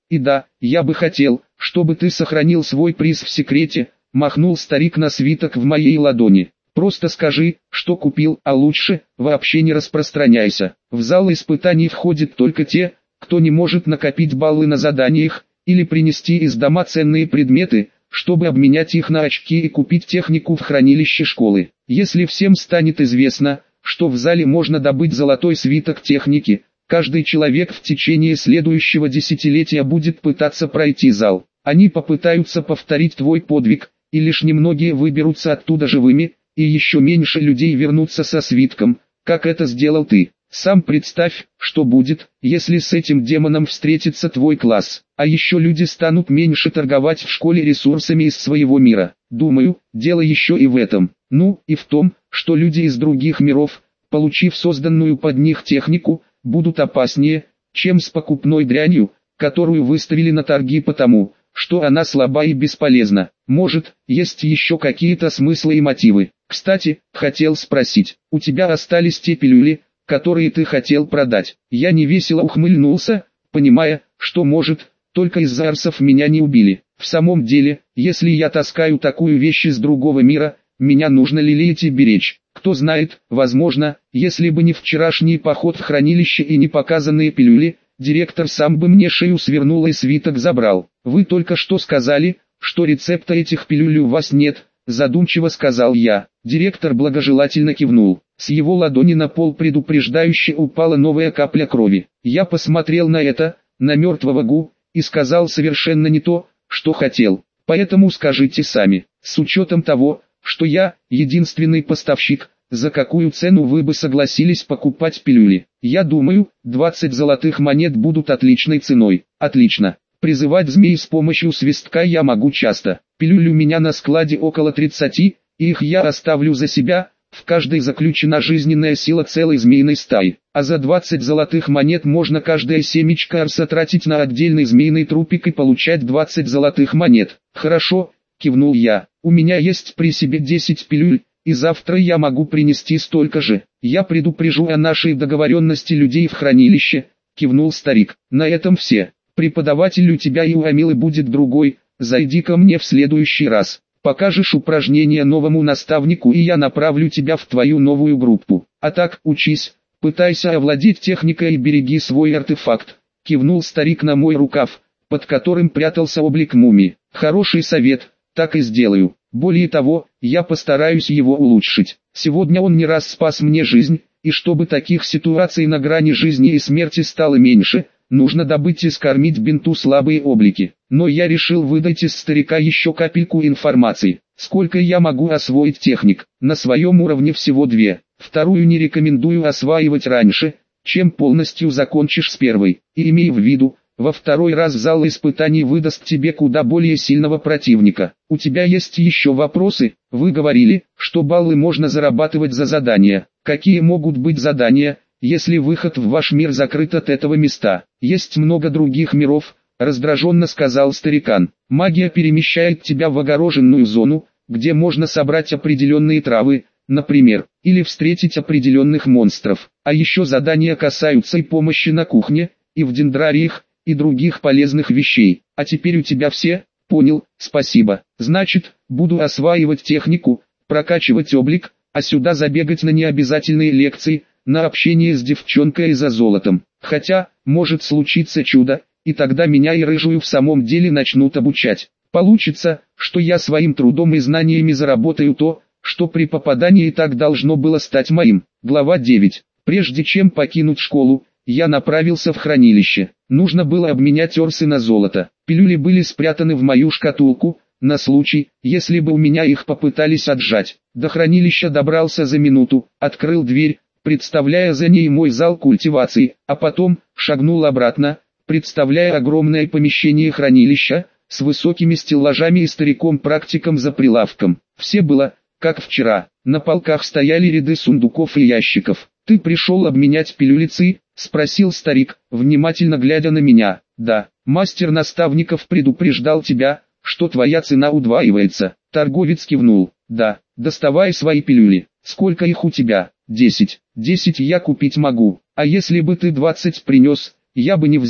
И да, я бы хотел, чтобы ты сохранил свой приз в секрете, махнул старик на свиток в моей ладони. Просто скажи, что купил, а лучше, вообще не распространяйся. В зал испытаний входят только те, кто не может накопить баллы на заданиях, или принести из дома ценные предметы, чтобы обменять их на очки и купить технику в хранилище школы. Если всем станет известно, что в зале можно добыть золотой свиток техники, каждый человек в течение следующего десятилетия будет пытаться пройти зал. Они попытаются повторить твой подвиг, и лишь немногие выберутся оттуда живыми, и еще меньше людей вернутся со свитком, как это сделал ты. Сам представь, что будет, если с этим демоном встретится твой класс. А еще люди станут меньше торговать в школе ресурсами из своего мира. Думаю, дело еще и в этом. Ну, и в том, что люди из других миров, получив созданную под них технику, будут опаснее, чем с покупной дрянью, которую выставили на торги потому, что она слаба и бесполезна. Может, есть еще какие-то смыслы и мотивы. Кстати, хотел спросить, у тебя остались те пилюли, которые ты хотел продать? Я невесело ухмыльнулся, понимая, что может, только из-за арсов меня не убили. В самом деле, если я таскаю такую вещь из другого мира, меня нужно лелеять и беречь. Кто знает, возможно, если бы не вчерашний поход в хранилище и не показанные пилюли, директор сам бы мне шею свернул и свиток забрал. Вы только что сказали, что рецепта этих пилюль у вас нет, задумчиво сказал я. Директор благожелательно кивнул. С его ладони на пол предупреждающе упала новая капля крови. Я посмотрел на это, на мертвого Гу, и сказал совершенно не то, что хотел. Поэтому скажите сами, с учетом того, что я единственный поставщик, за какую цену вы бы согласились покупать пилюли? Я думаю, двадцать золотых монет будут отличной ценой. Отлично. Призывать змей с помощью свистка я могу часто. Пилюль у меня на складе около тридцати, и их я оставлю за себя. В каждой заключена жизненная сила целой змеиной стаи, а за двадцать золотых монет можно каждое семечко арса тратить на отдельный змеиный трупик и получать двадцать золотых монет. Хорошо, кивнул я, у меня есть при себе десять пилюль, и завтра я могу принести столько же. Я предупрежу о нашей договоренности людей в хранилище, кивнул старик. На этом все. Преподаватель у тебя и у Амилы будет другой, зайди ко мне в следующий раз. Покажешь упражнение новому наставнику, и я направлю тебя в твою новую группу. А так, учись, пытайся овладеть техникой и береги свой артефакт. Кивнул старик на мой рукав, под которым прятался облик мумии. Хороший совет, так и сделаю. Более того, я постараюсь его улучшить. Сегодня он не раз спас мне жизнь, и чтобы таких ситуаций на грани жизни и смерти стало меньше, нужно добыть и скормить бинту слабые облики. Но я решил выдать из старика еще капельку информации. Сколько я могу освоить техник? На своем уровне всего две. Вторую не рекомендую осваивать раньше, чем полностью закончишь с первой. И имей в виду, во второй раз зал испытаний выдаст тебе куда более сильного противника. У тебя есть еще вопросы? Вы говорили, что баллы можно зарабатывать за задания. Какие могут быть задания, если выход в ваш мир закрыт от этого места? Есть много других миров, раздраженно сказал старикан. Магия перемещает тебя в огороженную зону, где можно собрать определенные травы, например, или встретить определенных монстров. А еще задания касаются и помощи на кухне, и в дендрариях, и других полезных вещей. А теперь у тебя все? Понял, спасибо. Значит, буду осваивать технику, прокачивать облик, а сюда забегать на необязательные лекции, на общение с девчонкой за золотом. Хотя, может случиться чудо, и тогда меня и рыжую в самом деле начнут обучать. Получится, что я своим трудом и знаниями заработаю то, что при попадании и так должно было стать моим. Глава девять. Прежде чем покинуть школу, я направился в хранилище. Нужно было обменять орсы на золото. Пилюли были спрятаны в мою шкатулку, на случай, если бы у меня их попытались отжать. До хранилища добрался за минуту, открыл дверь, представляя за ней мой зал культивации, а потом шагнул обратно, представляя огромное помещение хранилища, с высокими стеллажами и стариком-практиком за прилавком. Все было, как вчера, на полках стояли ряды сундуков и ящиков. «Ты пришел обменять пилюлицы?» — спросил старик, внимательно глядя на меня. «Да, мастер наставников предупреждал тебя, что твоя цена удваивается». Торговец кивнул. «Да, доставай свои пилюли. Сколько их у тебя?» «Десять. Десять я купить могу, а если бы ты двадцать принес, я бы не взял.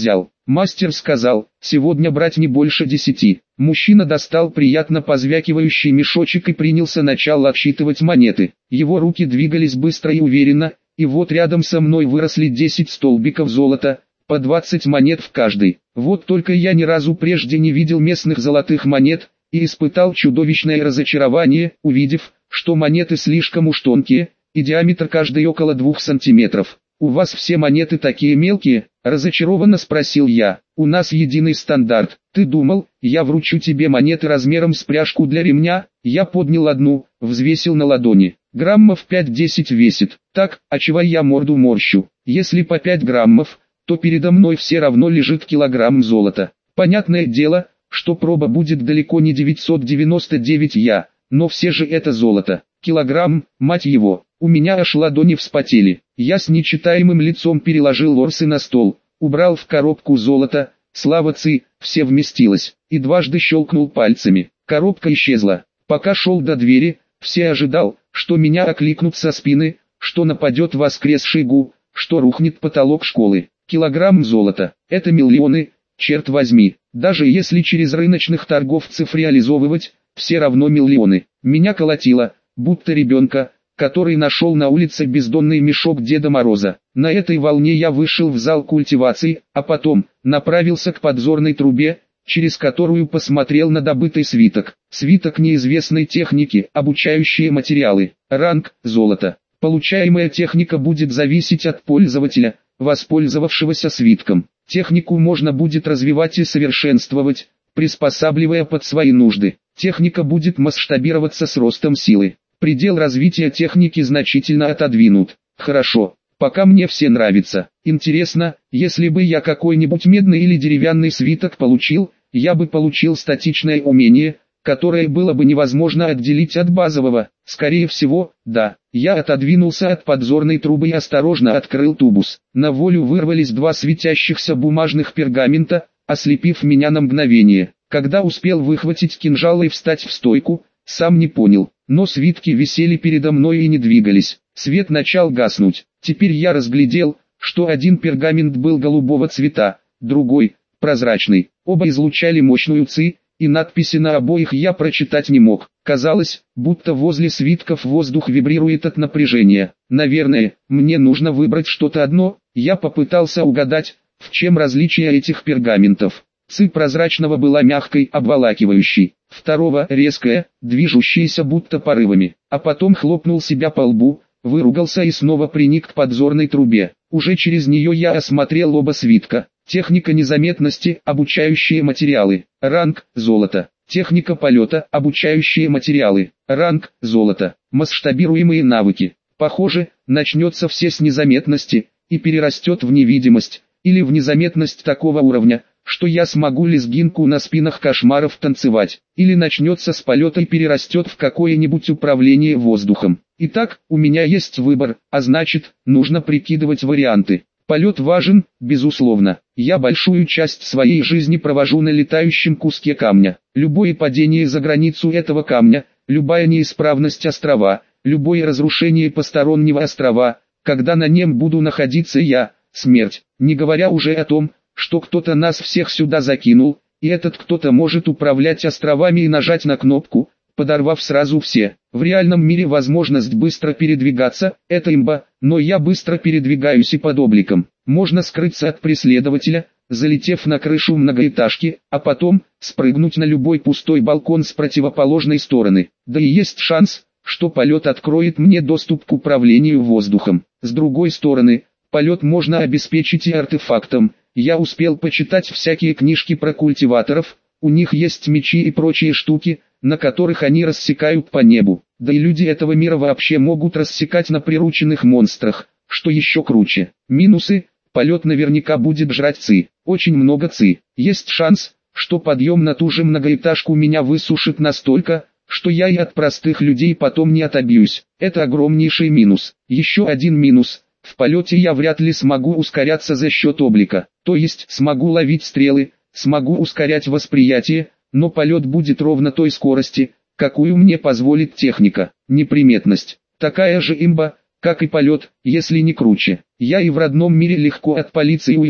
Мастер сказал, сегодня брать не больше десяти. Мужчина достал приятно позвякивающий мешочек и принялся начало отсчитывать монеты. Его руки двигались быстро и уверенно, и вот рядом со мной выросли десять столбиков золота, по двадцать монет в каждой. Вот только я ни разу прежде не видел местных золотых монет, и испытал чудовищное разочарование, увидев, что монеты слишком уж тонкие, и диаметр каждой около двух сантиметров. «У вас все монеты такие мелкие?» – разочарованно спросил я. «У нас единый стандарт. Ты думал, я вручу тебе монеты размером с пряжку для ремня?» Я поднял одну, взвесил на ладони. Граммов пять-десять весит. Так, а чего я морду морщу? Если по пять граммов, то передо мной все равно лежит килограмм золота. Понятное дело, что проба будет далеко не девятьсот девяносто девять я, но все же это золото. Килограмм, мать его, у меня аж ладони вспотели. Я с нечитаемым лицом переложил орсы на стол, убрал в коробку золото, слава ци, все вместилось, и дважды щелкнул пальцами. Коробка исчезла. Пока шел до двери, все ожидал, что меня окликнут со спины, что нападет воскресший гу, что рухнет потолок школы. Килограмм золота, это миллионы, черт возьми, даже если через рыночных торговцев реализовывать, все равно миллионы. Меня колотило, будто ребенка, который нашел на улице бездонный мешок Деда Мороза. На этой волне я вышел в зал культивации, а потом направился к подзорной трубе, через которую посмотрел на добытый свиток. Свиток неизвестной техники, обучающие материалы, ранг – золото. Получаемая техника будет зависеть от пользователя, воспользовавшегося свитком. Технику можно будет развивать и совершенствовать, приспосабливая под свои нужды. Техника будет масштабироваться с ростом силы. Предел развития техники значительно отодвинут. Хорошо, пока мне все нравится. Интересно, если бы я какой-нибудь медный или деревянный свиток получил, я бы получил статичное умение, которое было бы невозможно отделить от базового. Скорее всего, да. Я отодвинулся от подзорной трубы и осторожно открыл тубус. На волю вырвались два светящихся бумажных пергамента, ослепив меня на мгновение. Когда успел выхватить кинжал и встать в стойку, сам не понял, но свитки висели передо мной и не двигались. Свет начал гаснуть. Теперь я разглядел, что один пергамент был голубого цвета, другой – прозрачный. Оба излучали мощную ци, и надписи на обоих я прочитать не мог. Казалось, будто возле свитков воздух вибрирует от напряжения. Наверное, мне нужно выбрать что-то одно. Я попытался угадать, в чем различие этих пергаментов. Ци прозрачного была мягкой, обволакивающей, второго – резкая, движущаяся будто порывами, а потом хлопнул себя по лбу, выругался и снова приник к подзорной трубе. Уже через нее я осмотрел оба свитка. Техника незаметности, обучающие материалы, ранг – золото. Техника полета, обучающие материалы, ранг – золото. Масштабируемые навыки. Похоже, начнется все с незаметности, и перерастет в невидимость, или в незаметность такого уровня, что я смогу лезгинку на спинах кошмаров танцевать, или начнется с полета и перерастет в какое-нибудь управление воздухом. Итак, у меня есть выбор, а значит, нужно прикидывать варианты. Полет важен, безусловно. Я большую часть своей жизни провожу на летающем куске камня. Любое падение за границу этого камня, любая неисправность острова, любое разрушение постороннего острова, когда на нем буду находиться я, смерть, не говоря уже о том, что кто-то нас всех сюда закинул, и этот кто-то может управлять островами и нажать на кнопку, подорвав сразу все. В реальном мире возможность быстро передвигаться – это имба, но я быстро передвигаюсь и под обликом. Можно скрыться от преследователя, залетев на крышу многоэтажки, а потом спрыгнуть на любой пустой балкон с противоположной стороны. Да и есть шанс, что полет откроет мне доступ к управлению воздухом. С другой стороны, полет можно обеспечить и артефактом. Я успел почитать всякие книжки про культиваторов, у них есть мечи и прочие штуки, на которых они рассекают по небу. Да и люди этого мира вообще могут рассекать на прирученных монстрах, что еще круче. Минусы: полет наверняка будет жрать ци, очень много ци. Есть шанс, что подъем на ту же многоэтажку меня высушит настолько, что я и от простых людей потом не отобьюсь. Это огромнейший минус. Еще один минус: в полете я вряд ли смогу ускоряться за счет облика, то есть смогу ловить стрелы, смогу ускорять восприятие, но полет будет ровно той скорости, какую мне позволит техника. Неприметность. Такая же имба, как и полет, если не круче. Я и в родном мире легко от полиции уйду,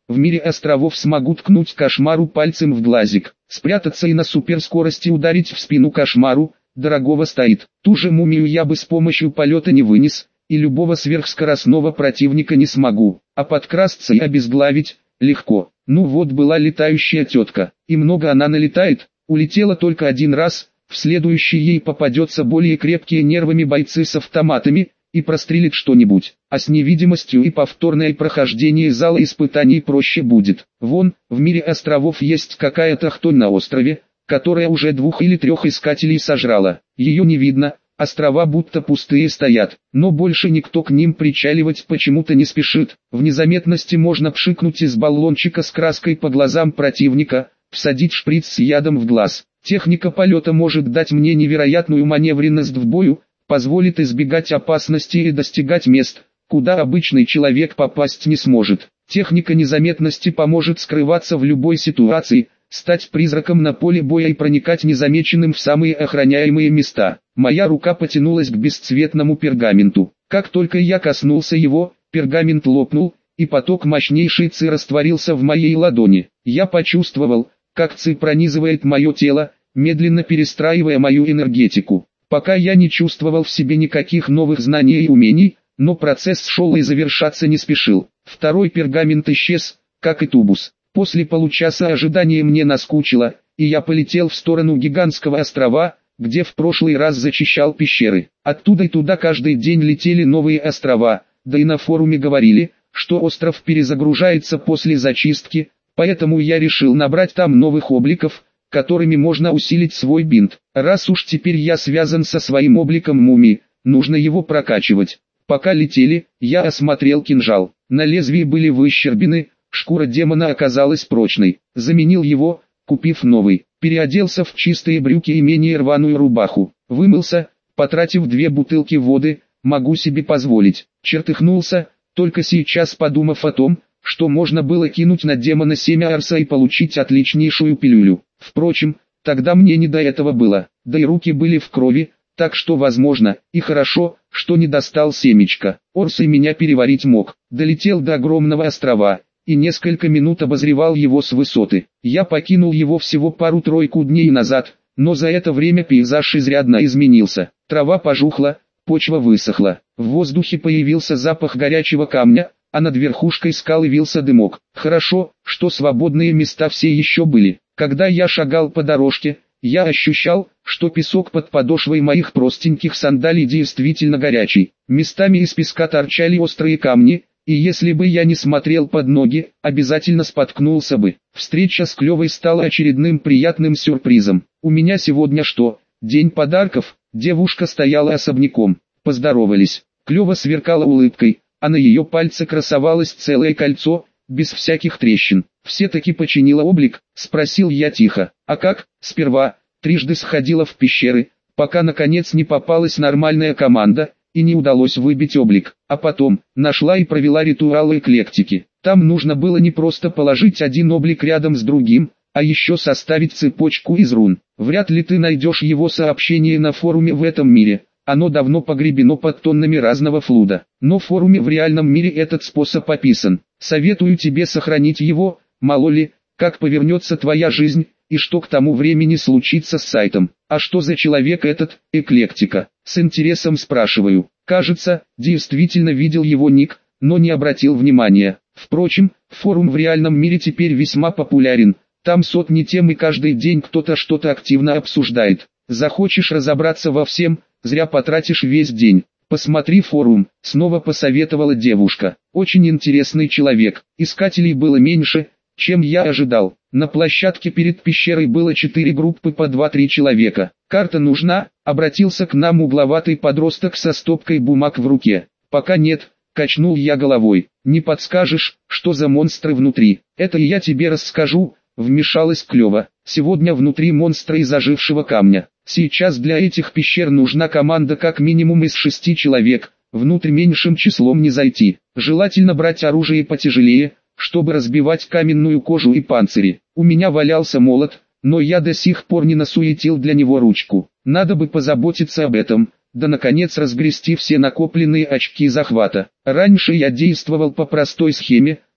в мире островов смогу ткнуть кошмару пальцем в глазик, спрятаться и на суперскорости ударить в спину кошмару, дорогого стоит. Ту же мумию я бы с помощью полета не вынес, и любого сверхскоростного противника не смогу, а подкрасться и обезглавить – легко. Ну вот была летающая тетка, и много она налетает, улетела только один раз, в следующий ей попадется более крепкие нервами бойцы с автоматами, и прострелит что-нибудь, а с невидимостью и повторное прохождение зала испытаний проще будет. Вон, в мире островов есть какая-то хтонь на острове, которая уже двух или трех искателей сожрала. Ее не видно, острова будто пустые стоят, но больше никто к ним причаливать почему-то не спешит. В незаметности можно пшикнуть из баллончика с краской по глазам противника, всадить шприц с ядом в глаз. Техника полета может дать мне невероятную маневренность в бою, позволит избегать опасности и достигать мест, куда обычный человек попасть не сможет. Техника незаметности поможет скрываться в любой ситуации, стать призраком на поле боя и проникать незамеченным в самые охраняемые места. Моя рука потянулась к бесцветному пергаменту. Как только я коснулся его, пергамент лопнул, и поток мощнейшей ци растворился в моей ладони. Я почувствовал, как ци пронизывает мое тело, медленно перестраивая мою энергетику. Пока я не чувствовал в себе никаких новых знаний и умений, но процесс шел и завершаться не спешил. Второй пергамент исчез, как и тубус. После получаса ожидания мне наскучило, и я полетел в сторону гигантского острова, где в прошлый раз зачищал пещеры. Оттуда и туда каждый день летели новые острова, да и на форуме говорили, что остров перезагружается после зачистки, поэтому я решил набрать там новых обликов, которыми можно усилить свой бинт. Раз уж теперь я связан со своим обликом мумии, нужно его прокачивать. Пока летели, я осмотрел кинжал. На лезвии были выщербины, шкура демона оказалась прочной. Заменил его, купив новый. Переоделся в чистые брюки и менее рваную рубаху. Вымылся, потратив две бутылки воды, могу себе позволить. Чертыхнулся, только сейчас подумав о том, что можно было кинуть на демона семя арса и получить отличнейшую пилюлю. Впрочем, тогда мне не до этого было, да и руки были в крови, так что возможно, и хорошо, что не достал семечко. Орс и меня переварить мог. Долетел до огромного острова, и несколько минут обозревал его с высоты. Я покинул его всего пару-тройку дней назад, но за это время пейзаж изрядно изменился. Трава пожухла, почва высохла, в воздухе появился запах горячего камня, а над верхушкой скалы вился дымок. Хорошо, что свободные места все еще были. Когда я шагал по дорожке, я ощущал, что песок под подошвой моих простеньких сандалий действительно горячий. Местами из песка торчали острые камни, и если бы я не смотрел под ноги, обязательно споткнулся бы. Встреча с Клевой стала очередным приятным сюрпризом. У меня сегодня что, день подарков? Девушка стояла особняком. Поздоровались. Клева сверкала улыбкой, а на ее пальце красовалось целое кольцо, без всяких трещин. «Все-таки починила облик?» – спросил я тихо. «А как?» «Сперва, трижды сходила в пещеры, пока наконец не попалась нормальная команда, и не удалось выбить облик. А потом, нашла и провела ритуал эклектики. Там нужно было не просто положить один облик рядом с другим, а еще составить цепочку из рун. Вряд ли ты найдешь его сообщение на форуме в этом мире. Оно давно погребено под тоннами разного флуда. Но в форуме в реальном мире этот способ описан. Советую тебе сохранить его, мало ли, как повернется твоя жизнь, и что к тому времени случится с сайтом. А что за человек этот, эклектика? С интересом спрашиваю. Кажется, действительно видел его ник, но не обратил внимания. Впрочем, форум в реальном мире теперь весьма популярен. Там сотни тем и каждый день кто-то что-то активно обсуждает. Захочешь разобраться во всем, зря потратишь весь день. Посмотри форум, снова посоветовала девушка. Очень интересный человек. Искателей было меньше, чем я ожидал. На площадке перед пещерой было четыре группы по два-три человека. «Карта нужна?» — обратился к нам угловатый подросток со стопкой бумаг в руке. «Пока нет», — качнул я головой. «Не подскажешь, что за монстры внутри?» «Это и я тебе расскажу», — вмешалась Клева. «Сегодня внутри монстра из ожившего камня. Сейчас для этих пещер нужна команда как минимум из шести человек, внутрь меньшим числом не зайти. Желательно брать оружие потяжелее, чтобы разбивать каменную кожу и панцири. У меня валялся молот, но я до сих пор не насуетил для него ручку. Надо бы позаботиться об этом, да наконец разгрести все накопленные очки захвата. Раньше я действовал по простой схеме,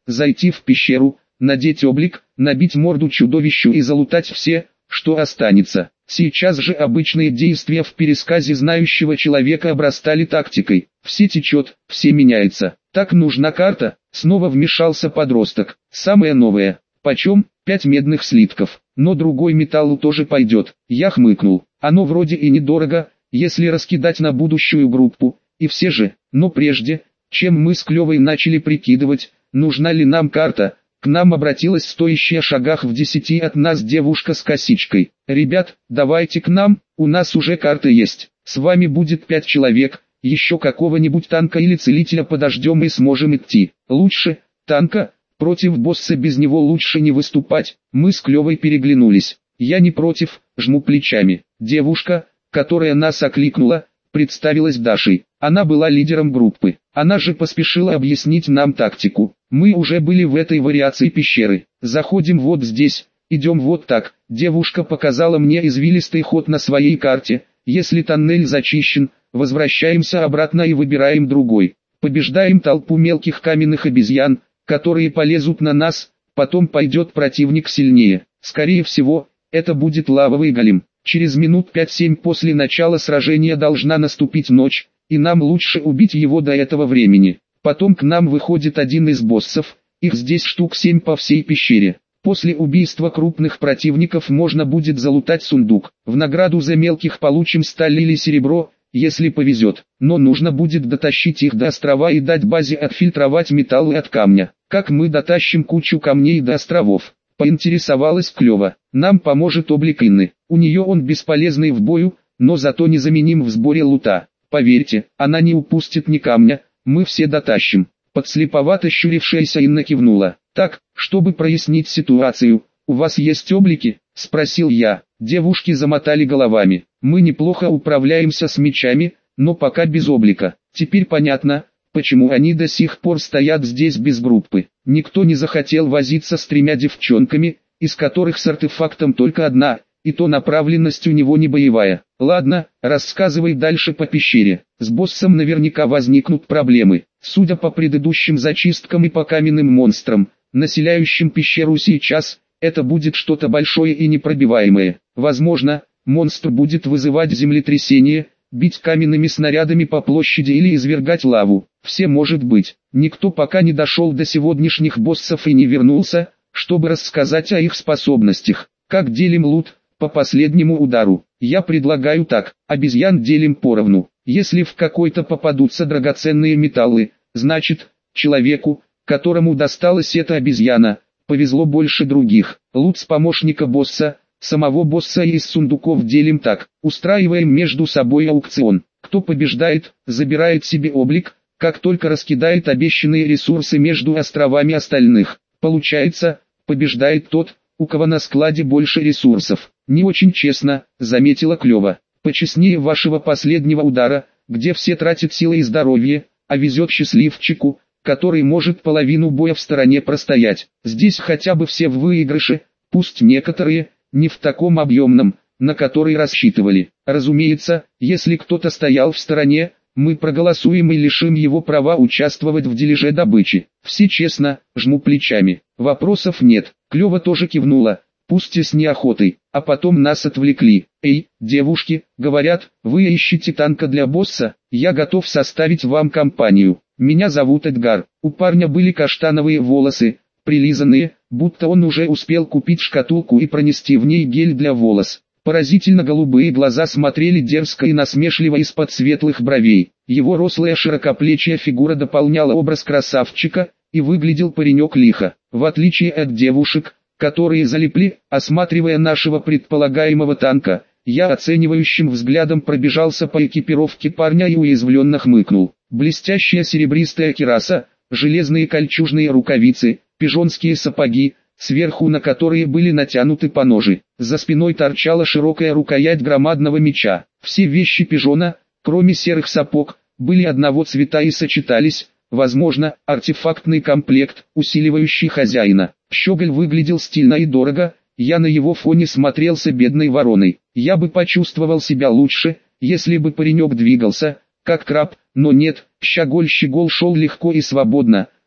зайти в пещеру, надеть облик, набить морду чудовищу и залутать все, что останется. Сейчас же обычные действия в пересказе знающего человека обрастали тактикой. Все течет, все меняется. Так нужна карта, снова вмешался подросток. Самая новая. Почем? Пять медных слитков. Но другой металл тоже пойдет. Я хмыкнул. Оно вроде и недорого, если раскидать на будущую группу. И все же, но прежде, чем мы с Клевой начали прикидывать, нужна ли нам карта, к нам обратилась стоящая шагах в десяти от нас девушка с косичкой. «Ребят, давайте к нам, у нас уже карта есть, с вами будет пять человек, еще какого-нибудь танка или целителя подождем и сможем идти. Лучше, танка, против босса без него лучше не выступать». Мы с Клевой переглянулись. Я не против, жму плечами. Девушка, которая нас окликнула, представилась Дашей. Она была лидером группы. Она же поспешила объяснить нам тактику. Мы уже были в этой вариации пещеры. Заходим вот здесь, идем вот так. Девушка показала мне извилистый ход на своей карте. Если тоннель зачищен, возвращаемся обратно и выбираем другой. Побеждаем толпу мелких каменных обезьян, которые полезут на нас, потом пойдет противник сильнее. Скорее всего, это будет лавовый голем. Через минут пять-семь после начала сражения должна наступить ночь, и нам лучше убить его до этого времени. Потом к нам выходит один из боссов, их здесь штук семь по всей пещере. После убийства крупных противников можно будет залутать сундук. В награду за мелких получим сталь или серебро, если повезет. Но нужно будет дотащить их до острова и дать базе отфильтровать металлы от камня. Как мы дотащим кучу камней до островов? Поинтересовалась Клева. Нам поможет облик Инны. У нее он бесполезный в бою, но зато незаменим в сборе лута. Поверьте, она не упустит ни камня, мы все дотащим. Подслеповато щурившаяся Инна кивнула. Так, чтобы прояснить ситуацию, у вас есть облики? Спросил я. Девушки замотали головами. Мы неплохо управляемся с мечами, но пока без облика. Теперь понятно, почему они до сих пор стоят здесь без группы. Никто не захотел возиться с тремя девчонками, из которых с артефактом только одна, и то направленность у него не боевая. Ладно, рассказывай дальше по пещере. С боссом наверняка возникнут проблемы. Судя по предыдущим зачисткам и по каменным монстрам, населяющим пещеру сейчас, это будет что-то большое и непробиваемое. Возможно, монстр будет вызывать землетрясение, бить каменными снарядами по площади или извергать лаву. Все может быть. Никто пока не дошел до сегодняшних боссов и не вернулся, чтобы рассказать о их способностях. Как делим лут? По последнему удару. Я предлагаю так: обезьян делим поровну. Если в какой-то попадутся драгоценные металлы, значит, человеку, которому досталась эта обезьяна, повезло больше других. Лут с помощника босса, самого босса и из сундуков делим так. Устраиваем между собой аукцион. Кто побеждает, забирает себе облик, как только раскидает обещанные ресурсы между островами остальных. Получается, побеждает тот, у кого на складе больше ресурсов. Не очень честно, заметила Клева. Почестнее вашего последнего удара, где все тратят силы и здоровье, а везет счастливчику, который может половину боя в стороне простоять. Здесь хотя бы все в выигрыше, пусть некоторые, не в таком объемном, на который рассчитывали. Разумеется, если кто-то стоял в стороне, мы проголосуем и лишим его права участвовать в дележе добычи. Все честно, жму плечами. Вопросов нет. Клева тоже кивнула, пусть и с неохотой. А потом нас отвлекли. Эй, девушки, говорят, вы ищете танка для босса, я готов составить вам компанию. Меня зовут Эдгар. У парня были каштановые волосы, прилизанные, будто он уже успел купить шкатулку и пронести в ней гель для волос. Поразительно голубые глаза смотрели дерзко и насмешливо из-под светлых бровей. Его рослая широкоплечья фигура дополняла образ красавчика, и выглядел паренек лихо. В отличие от девушек, которые залипли, осматривая нашего предполагаемого танка, я оценивающим взглядом пробежался по экипировке парня и уязвленно хмыкнул. Блестящая серебристая кираса, железные кольчужные рукавицы, пижонские сапоги, сверху на которые были натянуты поножи. За спиной торчала широкая рукоять громадного меча. Все вещи пижона, кроме серых сапог, были одного цвета и сочетались, возможно, артефактный комплект, усиливающий хозяина. Щеголь выглядел стильно и дорого, я на его фоне смотрелся бедной вороной. Я бы почувствовал себя лучше, если бы паренек двигался, как краб, но нет, щеголь-щегол шел легко и свободно,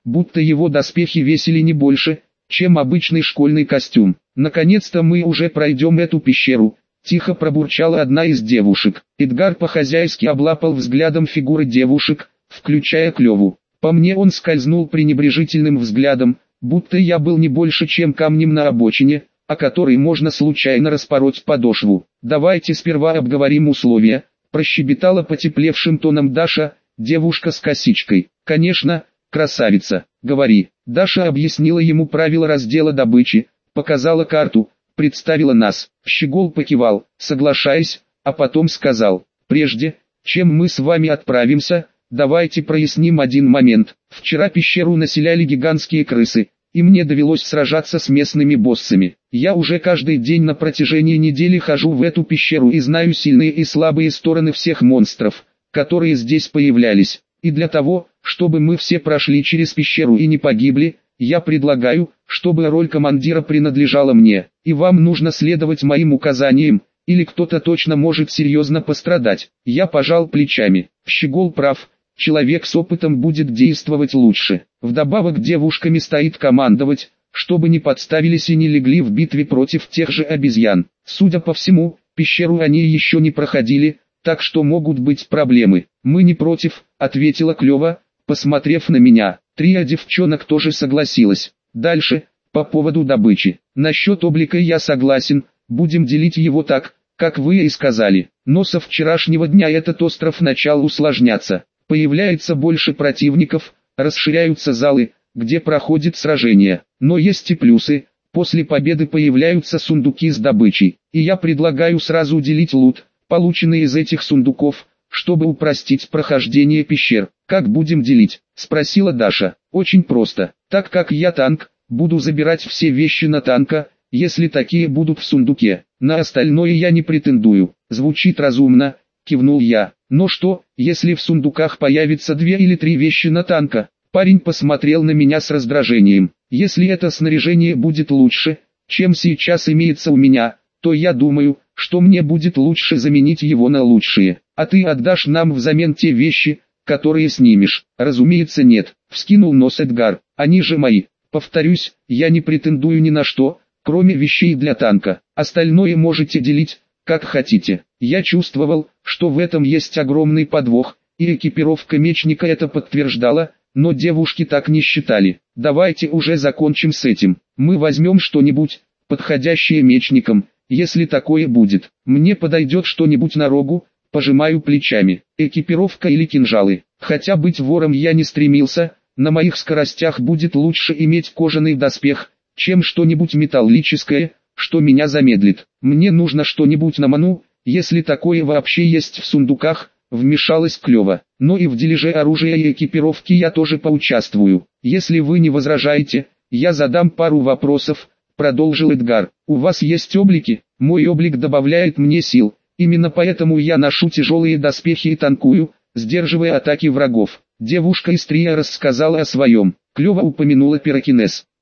будто его доспехи весили не больше, чем обычный школьный костюм. «Наконец-то мы уже пройдем эту пещеру», — тихо пробурчала одна из девушек. Эдгар по-хозяйски облапал взглядом фигуры девушек, включая Клеву. По мне он скользнул пренебрежительным взглядом, будто я был не больше, чем камнем на обочине, о который можно случайно распороть подошву. «Давайте сперва обговорим условия», — прощебетала потеплевшим тоном Даша, девушка с косичкой. «Конечно, красавица, говори». Даша объяснила ему правила раздела добычи, показала карту, представила нас. Щегол покивал, соглашаясь, а потом сказал: «Прежде, чем мы с вами отправимся, давайте проясним один момент. Вчера пещеру населяли гигантские крысы, и мне довелось сражаться с местными боссами. Я уже каждый день на протяжении недели хожу в эту пещеру и знаю сильные и слабые стороны всех монстров, которые здесь появлялись. И для того, чтобы мы все прошли через пещеру и не погибли, я предлагаю, чтобы роль командира принадлежала мне, и вам нужно следовать моим указаниям, или кто-то точно может серьезно пострадать». Я пожал плечами. Щегол прав, человек с опытом будет действовать лучше. Вдобавок девушками стоит командовать, чтобы не подставились и не легли в битве против тех же обезьян. Судя по всему, пещеру они еще не проходили, так что могут быть проблемы. «Мы не против», — ответила Клева, посмотрев на меня. Трио девчонок тоже согласилась. Дальше, по поводу добычи. Насчет облика я согласен, будем делить его так, как вы и сказали. Но со вчерашнего дня этот остров начал усложняться. Появляется больше противников, расширяются залы, где проходит сражение. Но есть и плюсы. После победы появляются сундуки с добычей. И я предлагаю сразу делить лут, полученный из этих сундуков, чтобы упростить прохождение пещер. «Как будем делить?» – спросила Даша. «Очень просто. Так как я танк, буду забирать все вещи на танка, если такие будут в сундуке. На остальное я не претендую». «Звучит разумно», – кивнул я. «Но что, если в сундуках появится две или три вещи на танка?» Парень посмотрел на меня с раздражением. «Если это снаряжение будет лучше, чем сейчас имеется у меня, то я думаю, что мне будет лучше заменить его на лучшие. А ты отдашь нам взамен те вещи, которые снимешь?» «Разумеется нет», — вскинул нос Эдгар. «Они же мои. Повторюсь, я не претендую ни на что, кроме вещей для танка. Остальное можете делить, как хотите». Я чувствовал, что в этом есть огромный подвох, и экипировка мечника это подтверждала, но девушки так не считали. «Давайте уже закончим с этим. Мы возьмем что-нибудь, подходящее мечникам, если такое будет. Мне подойдет что-нибудь на рогу». Пожимаю плечами. Экипировка или кинжалы. Хотя быть вором я не стремился, на моих скоростях будет лучше иметь кожаный доспех, чем что-нибудь металлическое, что меня замедлит. Мне нужно что-нибудь на ману, если такое вообще есть в сундуках, вмешалась Клева. Но и в дележе оружия и экипировки я тоже поучаствую. Если вы не возражаете, я задам пару вопросов, продолжил Эдгар. У вас есть облики? Мой облик добавляет мне сил. Именно поэтому я ношу тяжелые доспехи и танкую, сдерживая атаки врагов. Девушка из трио рассказала о своем. Клева упомянула пирокинез.